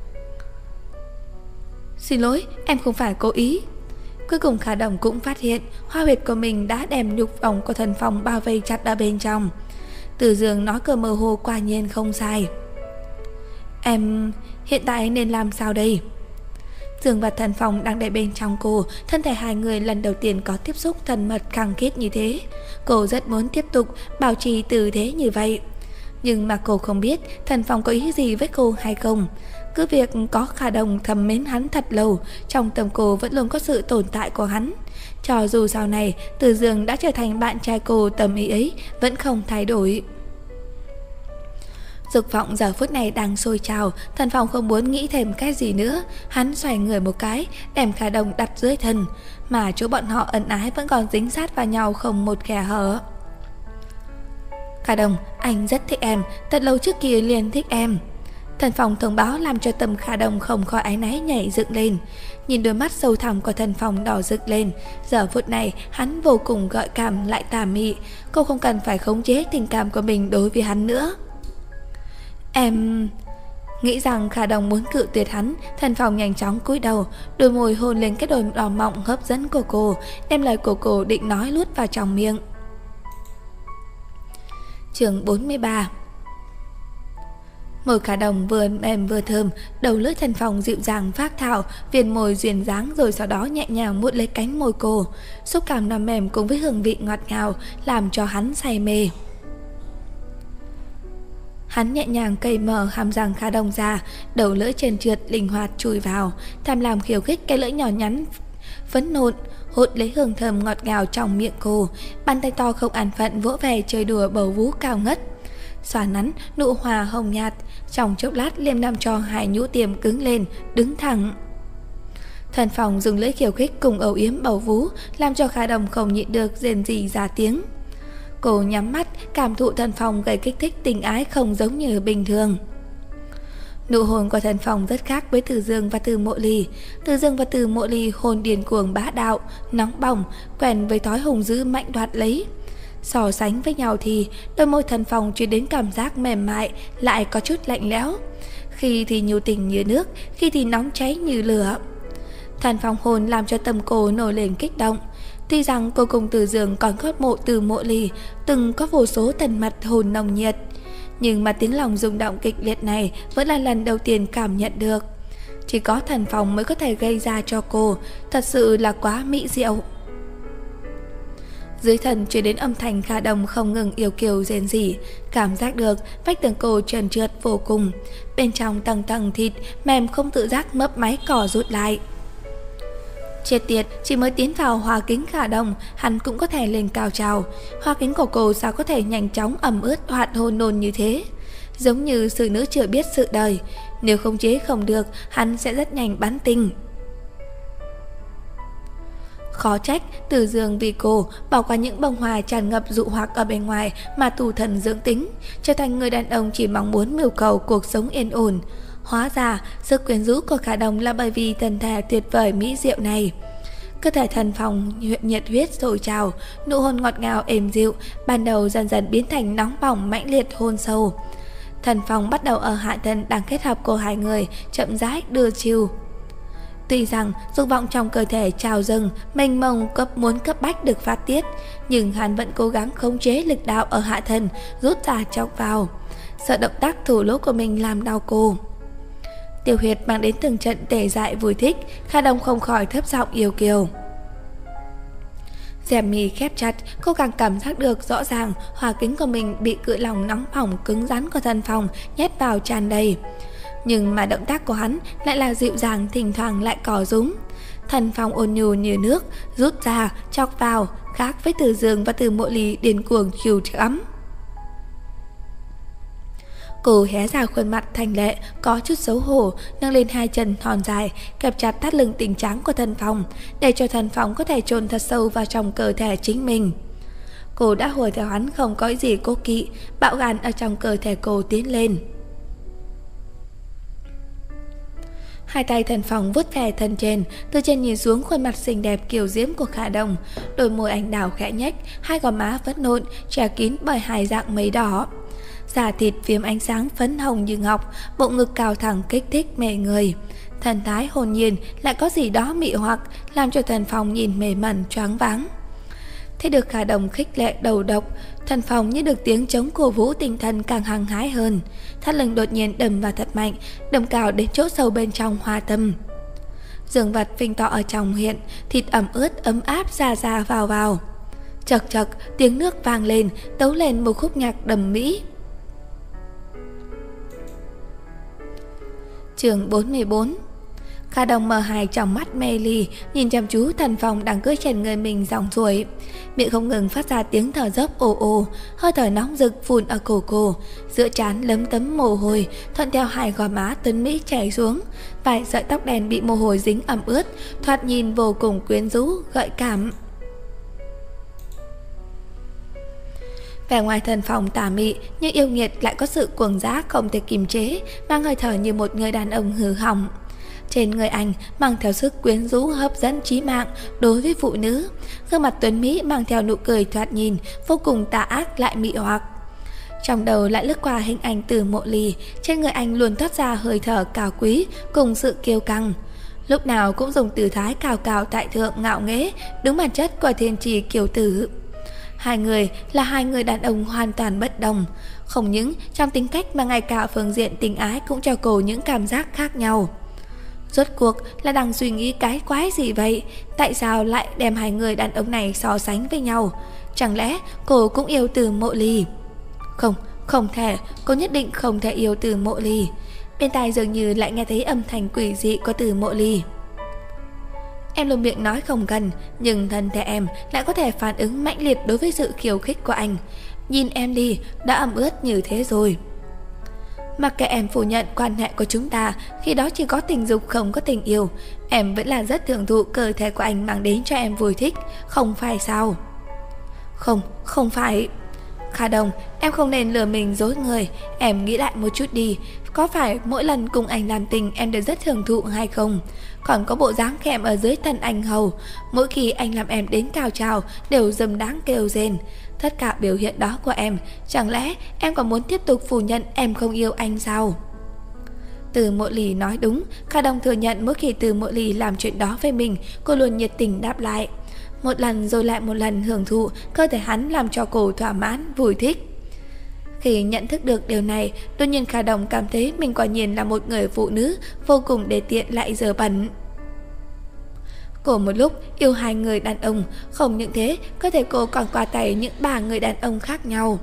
[SPEAKER 1] Xin lỗi, em không phải cố ý. Cuối cùng Khả Đồng cũng phát hiện hoa huyệt của mình đã đem nhục vòng của Thần Phong bao vây chặt ở bên trong. Từ giường nói cơ mơ hồ quả nhiên không sai. Em hiện tại nên làm sao đây? Dương và Thần Phong đang để bên trong cô, thân thể hai người lần đầu tiên có tiếp xúc thân mật khăng khít như thế. Cô rất muốn tiếp tục bảo trì tư thế như vậy, nhưng mà cô không biết Thần Phong có ý gì với cô hay không. Cứ việc có Khả Đồng thầm mến hắn thật lâu, trong tâm cô vẫn luôn có sự tồn tại của hắn. Cho dù sau này Từ Dương đã trở thành bạn trai cô, tâm ý ấy vẫn không thay đổi. Dục vọng giờ phút này đang sôi trào, Thần Phong không muốn nghĩ thêm cái gì nữa. Hắn xoay người một cái, đem Khả Đồng đặt dưới thân, mà chỗ bọn họ ân ái vẫn còn dính sát vào nhau không một khe hở. Khả Đồng, anh rất thích em, thật lâu trước kia liền thích em. Thần Phong thông báo làm cho tâm Khả Đồng không khỏi áy náy nhảy dựng lên. Nhìn đôi mắt sâu thẳm của Thần Phong đỏ rực lên. Giờ phút này hắn vô cùng gợi cảm lại tà mị. Cô không cần phải khống chế tình cảm của mình đối với hắn nữa. Em... Nghĩ rằng Khả Đồng muốn cự tuyệt hắn, Thần Phong nhanh chóng cúi đầu, đôi môi hôn lên cái đôi đỏ mọng hấp dẫn của cô, đem lời của cô định nói luốt vào trong miệng. Chương bốn mươi ba. Môi Khả Đồng vừa mềm vừa thơm, đầu lưỡi Thần Phong dịu dàng phác thảo, viền môi duyên dáng, rồi sau đó nhẹ nhàng vuốt lấy cánh môi cô. Xúc cảm nằm mềm cùng với hương vị ngọt ngào làm cho hắn say mê. Hắn nhẹ nhàng cầy mở hàm răng Khả Đồng ra, đầu lưỡi trơn trượt linh hoạt chui vào, tham làm khiêu khích cái lưỡi nhỏ nhắn phấn nộn, hút lấy hương thơm ngọt ngào trong miệng cô. Bàn tay to không an phận vỗ về chơi đùa bầu vú cao ngất, xoa nắn nụ hòa hồng nhạt. Trong chốc lát liêm làm cho hai nhũ tiềm cứng lên, đứng thẳng. Thần Phong dùng lưỡi khiêu khích cùng âu yếm bầu vú, làm cho Khả Đồng không nhịn được rên rỉ ra tiếng. Cô nhắm mắt cảm thụ Thần Phong gây kích thích tình ái không giống như bình thường. Nụ hôn của Thần Phong rất khác với Từ Dương và Từ Mộ Ly. Từ Dương và Từ Mộ Ly hôn điên cuồng bá đạo, nóng bỏng, quen với thói hùng dữ mạnh đoạt lấy. So sánh với nhau thì đôi môi Thần Phong truyền đến cảm giác mềm mại, lại có chút lạnh lẽo. Khi thì nhu tình như nước, khi thì nóng cháy như lửa. Thần Phong hôn làm cho tâm cô nổi lên kích động. Tuy rằng cô cùng Từ Dương còn gót mộ Từ Mộ Ly, từng có vô số tần mật hôn nồng nhiệt, nhưng mà tiếng lòng rung động kịch liệt này vẫn là lần đầu tiên cảm nhận được. Chỉ có Thần Phong mới có thể gây ra cho cô, thật sự là quá mỹ diệu. Dưới thân truyền đến âm thanh Kha Đồng không ngừng yêu kiều rên rỉ, cảm giác được vách tường cô trơn trượt vô cùng, bên trong tầng tầng thịt mềm không tự giác mấp máy cỏ rút lại. Chết tiệt, chỉ mới tiến vào hoa kính Kha Đồng, hắn cũng có thể lên cao trào. Hoa kính của cô sao có thể nhanh chóng ẩm ướt hoạt hôn nôn như thế? Giống như sự nữ chưa biết sự đời, nếu không chế không được, hắn sẽ rất nhanh bắn tinh. Khó trách Từ Dương vì cô bỏ qua những bông hoa tràn ngập dụ hoặc ở bên ngoài mà tù thần dưỡng tính, trở thành người đàn ông chỉ mong muốn mưu cầu cuộc sống yên ổn. Hóa ra sức quyến rũ của Kha Đồng là bởi vì thân thể tuyệt vời mỹ diệu này. Cơ thể Thần Phong nhiệt huyết sôi trào, nụ hôn ngọt ngào êm dịu ban đầu dần dần biến thành nóng bỏng mãnh liệt hôn sâu. Thần Phong bắt đầu ở hạ thân đang kết hợp của hai người chậm rãi đưa chiều. Tuy rằng dục vọng trong cơ thể trào dâng, mênh mông cấp muốn cấp bách được phát tiết, nhưng hắn vẫn cố gắng khống chế lực đạo ở hạ thân, rút ra chọc vào, sợ động tác thủ lỗ của mình làm đau cô. Tiểu huyệt mang đến từng trận tê dại vui thích, Kha Đồng không khỏi thấp giọng yêu kiều. Rèm mi khép chặt, cô càng cảm giác được rõ ràng hòa kính của mình bị cự lòng nóng bỏng cứng rắn của Thần Phong nhét vào tràn đầy. Nhưng mà động tác của hắn lại là dịu dàng, thỉnh thoảng lại cò rúm. Thần Phong ôn nhu như nước, rút ra, chọc vào, khác với Từ Dương và Từ Mộ Ly điên cuồng chiều ấm. Cô hé ra khuôn mặt thanh lệ, có chút xấu hổ, nâng lên hai chân thon dài, kẹp chặt thắt lưng tinh trắng của Thần Phong, để cho Thần Phong có thể chôn thật sâu vào trong cơ thể chính mình. Cô đã hùa theo hắn không có gì cố kỵ, bạo gan ở trong cơ thể cô tiến lên. Hai tay Thần Phong vuốt ve thân trên, từ trên nhìn xuống khuôn mặt xinh đẹp kiều diễm của Kha Đồng, đôi môi anh đào khẽ nhếch, hai gò má vẫn nộn, che kín bởi hai dạng mây đỏ. Da thịt phiếm ánh sáng phấn hồng như ngọc, bộ ngực cao thẳng kích thích mê người. Thần thái hồn nhiên lại có gì đó mị hoặc, làm cho Thần Phong nhìn mê mẩn choáng váng. Thấy được Kha Đồng khích lệ đầu độc, Thần Phong như được tiếng chống cổ vũ tinh thần càng hăng hái hơn. Thắt lưng đột nhiên đâm vào thật mạnh, đâm cao đến chỗ sâu bên trong hoa tâm. Dương vật phình to ở trong hiện, thịt ẩm ướt ấm áp ra ra vào vào. Chật chật, tiếng nước vang lên, tấu lên một khúc nhạc đầm mỹ. Chương bốn mươi bốn. Kha Đồng mở hai trong mắt mê ly, nhìn chăm chú Thần Phong đang cưỡi trên người mình dòng ruồi, miệng không ngừng phát ra tiếng thở dốc ồ ồ, hơi thở nóng rực phun ở cổ cô, giữa trán lấm tấm mồ hôi, thuận theo hai gò má tuấn mỹ chảy xuống, vài sợi tóc đen bị mồ hôi dính ẩm ướt, thoạt nhìn vô cùng quyến rũ, gợi cảm. Vẻ ngoài Thần Phong tà mị nhưng yêu nghiệt lại có sự cuồng dã không thể kiềm chế, mang hơi thở như một người đàn ông hư hỏng. Trên người anh mang theo sức quyến rũ hấp dẫn chí mạng đối với phụ nữ, gương mặt tuấn mỹ mang theo nụ cười thoạt nhìn vô cùng tà ác lại mị hoặc. Trong đầu lại lướt qua hình ảnh Từ Mộ Ly, trên người anh luôn thoát ra hơi thở cao quý cùng sự kiêu căng, lúc nào cũng dùng tư thái cao cao tại thượng ngạo nghễ, đúng bản chất của thiên trì kiều tử. Hai người là hai người đàn ông hoàn toàn bất đồng, không những trong tính cách mà ngay cả phương diện tình ái cũng cho cô những cảm giác khác nhau. Rốt cuộc là đang suy nghĩ cái quái gì vậy? Tại sao lại đem hai người đàn ông này so sánh với nhau? Chẳng lẽ cô cũng yêu Từ Mộ Ly? Không, không thể, cô nhất định không thể yêu Từ Mộ Ly. Bên tai dường như lại nghe thấy âm thanh quỷ dị của Từ Mộ Ly. Em luôn miệng nói không cần, nhưng thân thể em lại có thể phản ứng mãnh liệt đối với sự khiêu khích của anh. Nhìn em đi, đã ẩm ướt như thế rồi. Mặc kệ em phủ nhận quan hệ của chúng ta, khi đó chỉ có tình dục không có tình yêu, em vẫn là rất thưởng thụ cơ thể của anh mang đến cho em vui thích, không phải sao? Không, không phải. Kha Đồng, em không nên lừa mình dối người. Em nghĩ lại một chút đi, có phải mỗi lần cùng anh làm tình em đều rất hưởng thụ hay không? Còn có bộ dáng kèm ở dưới thân anh hầu, mỗi khi anh làm em đến cao trào đều dâm đáng kêu rên. Tất cả biểu hiện đó của em, chẳng lẽ em còn muốn tiếp tục phủ nhận em không yêu anh sao? Từ Mộ Lì nói đúng. Kha Đồng thừa nhận mỗi khi Từ Mộ Lì làm chuyện đó với mình, cô luôn nhiệt tình đáp lại. Một lần rồi lại một lần hưởng thụ, cơ thể hắn làm cho cô thỏa mãn, vui thích. Khi nhận thức được điều này, đột nhiên Kha Đồng cảm thấy mình quả nhiên là một người phụ nữ vô cùng đề tiện lại dơ bẩn. Cô một lúc yêu hai người đàn ông, không những thế, cơ thể cô còn qua tay những ba người đàn ông khác nhau.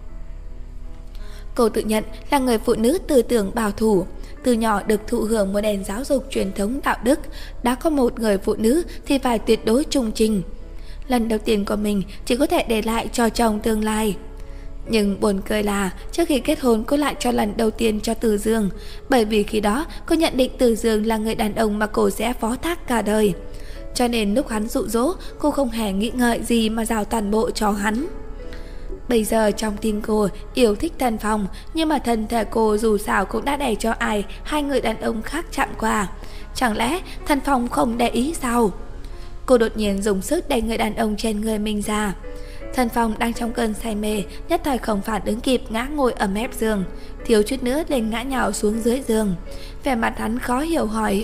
[SPEAKER 1] Cô tự nhận là người phụ nữ tư tưởng bảo thủ, từ nhỏ được thụ hưởng một nền giáo dục truyền thống đạo đức, đã có một người phụ nữ thì phải tuyệt đối trung trình. Lần đầu tiên của mình chỉ có thể để lại cho chồng tương lai. Nhưng buồn cười là trước khi kết hôn cô lại cho lần đầu tiên cho Từ Dương, bởi vì khi đó cô nhận định Từ Dương là người đàn ông mà cô sẽ phó thác cả đời. Cho nên lúc hắn dụ dỗ, cô không hề nghĩ ngợi gì mà giao toàn bộ cho hắn. Bây giờ trong tim cô yêu thích Thần Phong, nhưng mà thân thể cô dù sao cũng đã để cho ai hai người đàn ông khác chạm qua. Chẳng lẽ Thần Phong không để ý sao? Cô đột nhiên dùng sức đẩy người đàn ông trên người mình ra. Thần Phong đang trong cơn say mê, nhất thời không phản ứng kịp, ngã ngồi ở mép giường, thiếu chút nữa lên ngã nhào xuống dưới giường. Vẻ mặt hắn khó hiểu hỏi: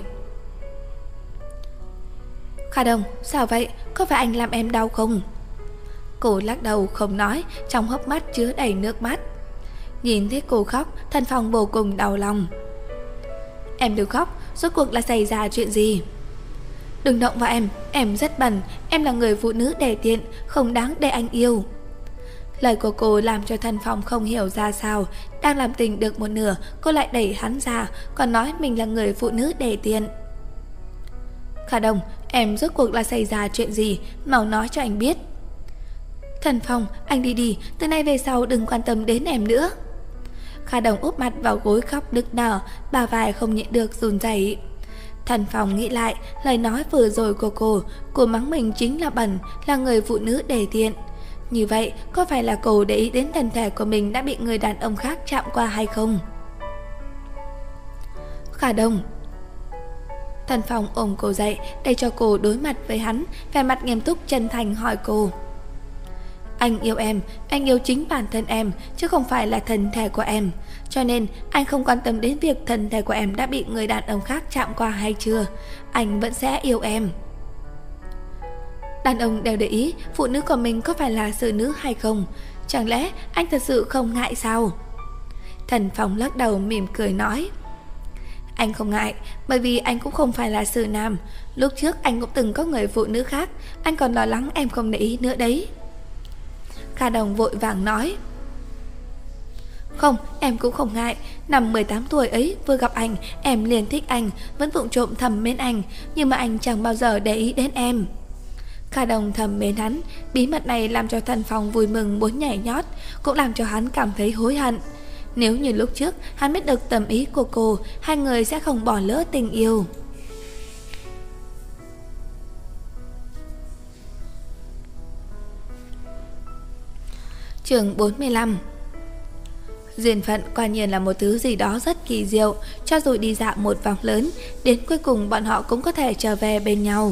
[SPEAKER 1] Kha Đồng, sao vậy? Có phải anh làm em đau không? Cô lắc đầu không nói, trong hốc mắt chứa đầy nước mắt. Nhìn thấy cô khóc, Thần Phong vô cùng đau lòng. Em đừng khóc, rốt cuộc là xảy ra chuyện gì? Đừng động vào em, em rất bẩn, em là người phụ nữ đề tiện, không đáng để anh yêu. Lời của cô làm cho Thần Phong không hiểu ra sao. Đang làm tình được một nửa, cô lại đẩy hắn ra, còn nói mình là người phụ nữ đề tiện. Kha Đồng, em rốt cuộc là xảy ra chuyện gì? Mau nói cho anh biết. Thần Phong, anh đi đi, từ nay về sau đừng quan tâm đến em nữa. Kha Đồng úp mặt vào gối khóc nức nở, bà vai không nhịn được run rẩy. Thần Phong nghĩ lại lời nói vừa rồi của cô, cô mắng mình chính là bẩn, là người phụ nữ đề tiện. Như vậy, có phải là cô để ý đến thân thể của mình đã bị người đàn ông khác chạm qua hay không? Kha Đồng. Thần Phong ôm cô dậy để cho cô đối mặt với hắn, vẻ mặt nghiêm túc chân thành hỏi cô: Anh yêu em, anh yêu chính bản thân em, chứ không phải là thân thể của em. Cho nên anh không quan tâm đến việc thân thể của em đã bị người đàn ông khác chạm qua hay chưa. Anh vẫn sẽ yêu em. Đàn ông đều để ý phụ nữ của mình có phải là xử nữ hay không. Chẳng lẽ anh thật sự không ngại sao? Thần Phong lắc đầu mỉm cười nói: Anh không ngại, bởi vì anh cũng không phải là xử nam. Lúc trước anh cũng từng có người phụ nữ khác, anh còn lo lắng em không để ý nữa đấy. Kha Đồng vội vàng nói: Không, em cũng không ngại. Năm mười tám tuổi ấy vừa gặp anh, em liền thích anh, vẫn vụng trộm thầm mến anh, nhưng mà anh chẳng bao giờ để ý đến em. Kha Đồng thầm mến hắn, bí mật này làm cho Thần Phong vui mừng muốn nhảy nhót, cũng làm cho hắn cảm thấy hối hận. Nếu như lúc trước hắn biết được tâm ý của cô, hai người sẽ không bỏ lỡ tình yêu. Chương bốn mươi lăm. Duyên phận quả nhiên là một thứ gì đó rất kỳ diệu, cho dù đi dạo một vòng lớn, đến cuối cùng bọn họ cũng có thể trở về bên nhau.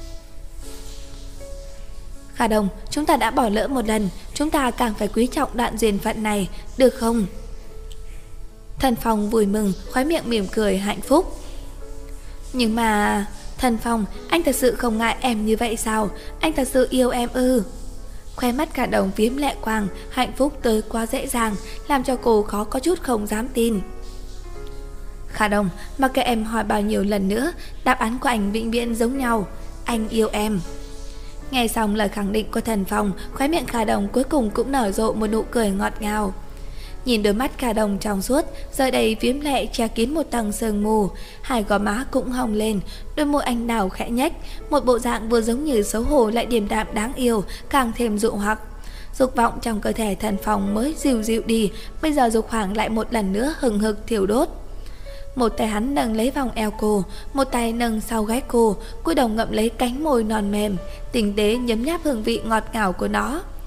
[SPEAKER 1] Kha Đồng, chúng ta đã bỏ lỡ một lần, chúng ta càng phải quý trọng đoạn duyên phận này, được không? Thần Phong vui mừng, khóe miệng mỉm cười hạnh phúc. Nhưng mà... Thần Phong, anh thật sự không ngại em như vậy sao? Anh thật sự yêu em ư? Khoe mắt Kha Đồng phiếm lệ quang, hạnh phúc tới quá dễ dàng, làm cho cô khó có chút không dám tin. Kha Đồng, mặc kệ em hỏi bao nhiêu lần nữa, đáp án của anh vĩnh viễn giống nhau. Anh yêu em. Nghe xong lời khẳng định của Thần Phong, khóe miệng Kha Đồng cuối cùng cũng nở rộ một nụ cười ngọt ngào. Nhìn đôi mắt Kha Đồng trong suốt, giờ đầy phiếm lệ che kín một tầng sương mù, hai gò má cũng hồng lên, đôi môi anh đào khẽ nhếch, một bộ dạng vừa giống như xấu hổ lại điềm đạm đáng yêu, càng thêm dụ hoặc. Dục vọng trong cơ thể Thần Phong mới dịu dịu đi, bây giờ dục hoàng lại một lần nữa hừng hực thiêu đốt. Một tay hắn nâng lấy vòng eo cô, một tay nâng sau gáy cô, cúi đầu ngậm lấy cánh môi non mềm, tinh tế nhấm nháp hương vị ngọt ngào của nó.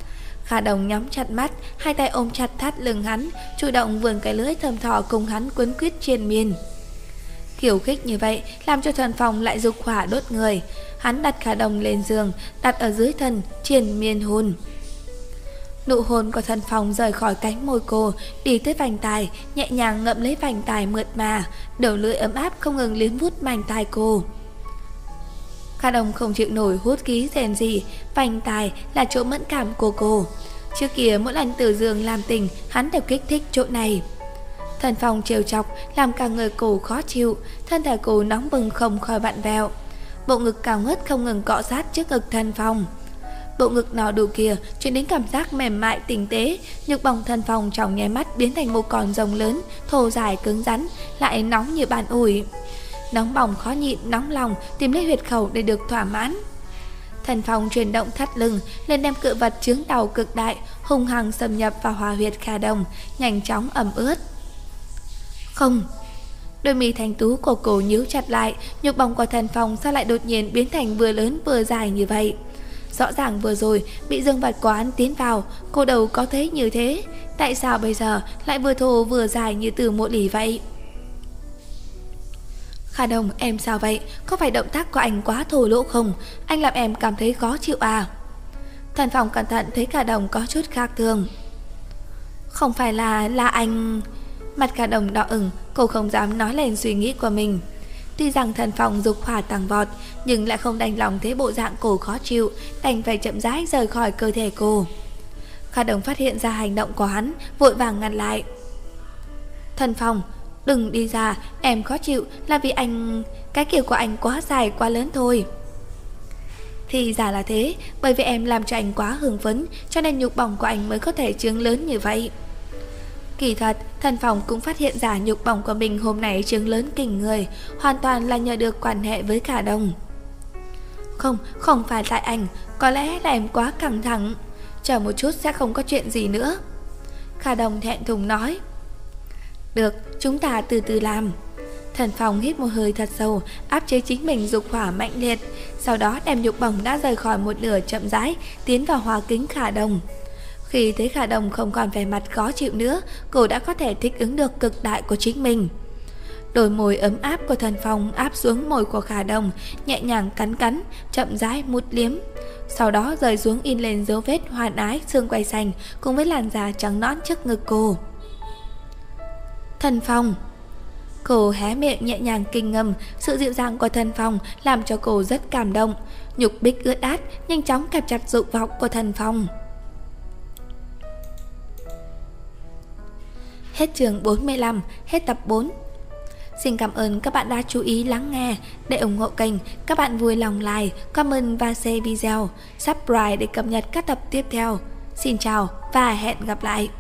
[SPEAKER 1] Khả Đồng nhắm chặt mắt, hai tay ôm chặt thắt lưng hắn, chủ động vươn cái lưỡi thơm tho cùng hắn quấn quýt triền miên. Khiêu khích như vậy làm cho Thần Phong lại dục hỏa đốt người. Hắn đặt Khả Đồng lên giường, đặt ở dưới thân, triền miên hôn. Nụ hôn của Thần Phong rời khỏi cánh môi cô, đi tới vành tai, nhẹ nhàng ngậm lấy vành tai mượt mà, đầu lưỡi ấm áp không ngừng liếm vuốt mảnh tai cô. Khả Đồng không chịu nổi hút ký rèn gì, vành tai là chỗ mẫn cảm của cô. Trước kia mỗi lần từ giường làm tình, hắn đều kích thích chỗ này. Thần Phong trêu chọc làm cả người cô khó chịu, thân thể cô nóng bừng không khỏi vặn vẹo. Bộ ngực cao ngất không ngừng cọ sát trước ngực Thần Phong. Bộ ngực no đủ kia chuyển đến cảm giác mềm mại tinh tế, nhược bồng Thần Phong trong nháy mắt biến thành một con rồng lớn, thô dài cứng rắn, lại nóng như bàn ủi. Nóng bỏng khó nhịn, nóng lòng, tìm lấy huyệt khẩu để được thỏa mãn. Thần Phong chuyển động thắt lưng lên, đem cự vật chướng đầu cực đại hung hăng xâm nhập vào hòa huyệt Khả Đồng, nhanh chóng ẩm ướt. Không. Đôi mi thanh tú của cô nhíu chặt lại, nhục bóng của Thần Phong sao lại đột nhiên biến thành vừa lớn vừa dài như vậy? Rõ ràng vừa rồi bị dương vật của hắn tiến vào, cô đâu có thấy như thế, tại sao bây giờ lại vừa thô vừa dài như từ một lì vậy? Khả Đồng, em sao vậy? Có phải động tác của anh quá thô lỗ không? Anh làm em cảm thấy khó chịu à? Thần Phong cẩn thận thấy Khả Đồng có chút khác thường. Không phải là... là anh... Mặt Khả Đồng đỏ ửng, cô không dám nói lên suy nghĩ của mình. Tuy rằng Thần Phong dục hỏa tăng vọt, nhưng lại không đành lòng thấy bộ dạng cô khó chịu, đành phải chậm rãi rời khỏi cơ thể cô. Khả Đồng phát hiện ra hành động của hắn, vội vàng ngăn lại. Thần Phong, đừng đi ra, em khó chịu là vì anh... cái kiểu của anh quá dài quá lớn thôi. Thì giả là thế, bởi vì em làm cho anh quá hưng phấn, cho nên nhục bỏng của anh mới có thể trướng lớn như vậy. Kỳ thật, Thần Phong cũng phát hiện ra nhục bỏng của mình hôm nay trướng lớn kinh người, hoàn toàn là nhờ được quan hệ với Khả Đồng. Không, không phải tại anh, có lẽ là em quá căng thẳng. Chờ một chút sẽ không có chuyện gì nữa. Khả Đồng thẹn thùng nói. Được, chúng ta từ từ làm. Thần Phong hít một hơi thật sâu, áp chế chính mình dục hỏa mạnh liệt, sau đó đem nhục bỏng đã rời khỏi một nửa chậm rãi tiến vào hòa kính Khả Đồng. Khi thấy Khả Đồng không còn vẻ mặt khó chịu nữa, cô đã có thể thích ứng được cực đại của chính mình. Đôi môi ấm áp của Thần Phong áp xuống môi của Khả Đồng, nhẹ nhàng cắn cắn, chậm rãi mút liếm. Sau đó rời xuống in lên dấu vết hoàn ái xương quai xanh cùng với làn da trắng nõn trước ngực cô. Thần Phong. Cô hé miệng nhẹ nhàng kinh ngâm, sự dịu dàng của Thần Phong làm cho cô rất cảm động. Nhục bích ướt át nhanh chóng kẹp chặt dục vọng của Thần Phong. Hết chương bốn mươi lăm, hết tập bốn. Xin cảm ơn các bạn đã chú ý lắng nghe. Để ủng hộ kênh, các bạn vui lòng like, comment và share video, subscribe để cập nhật các tập tiếp theo. Xin chào và hẹn gặp lại.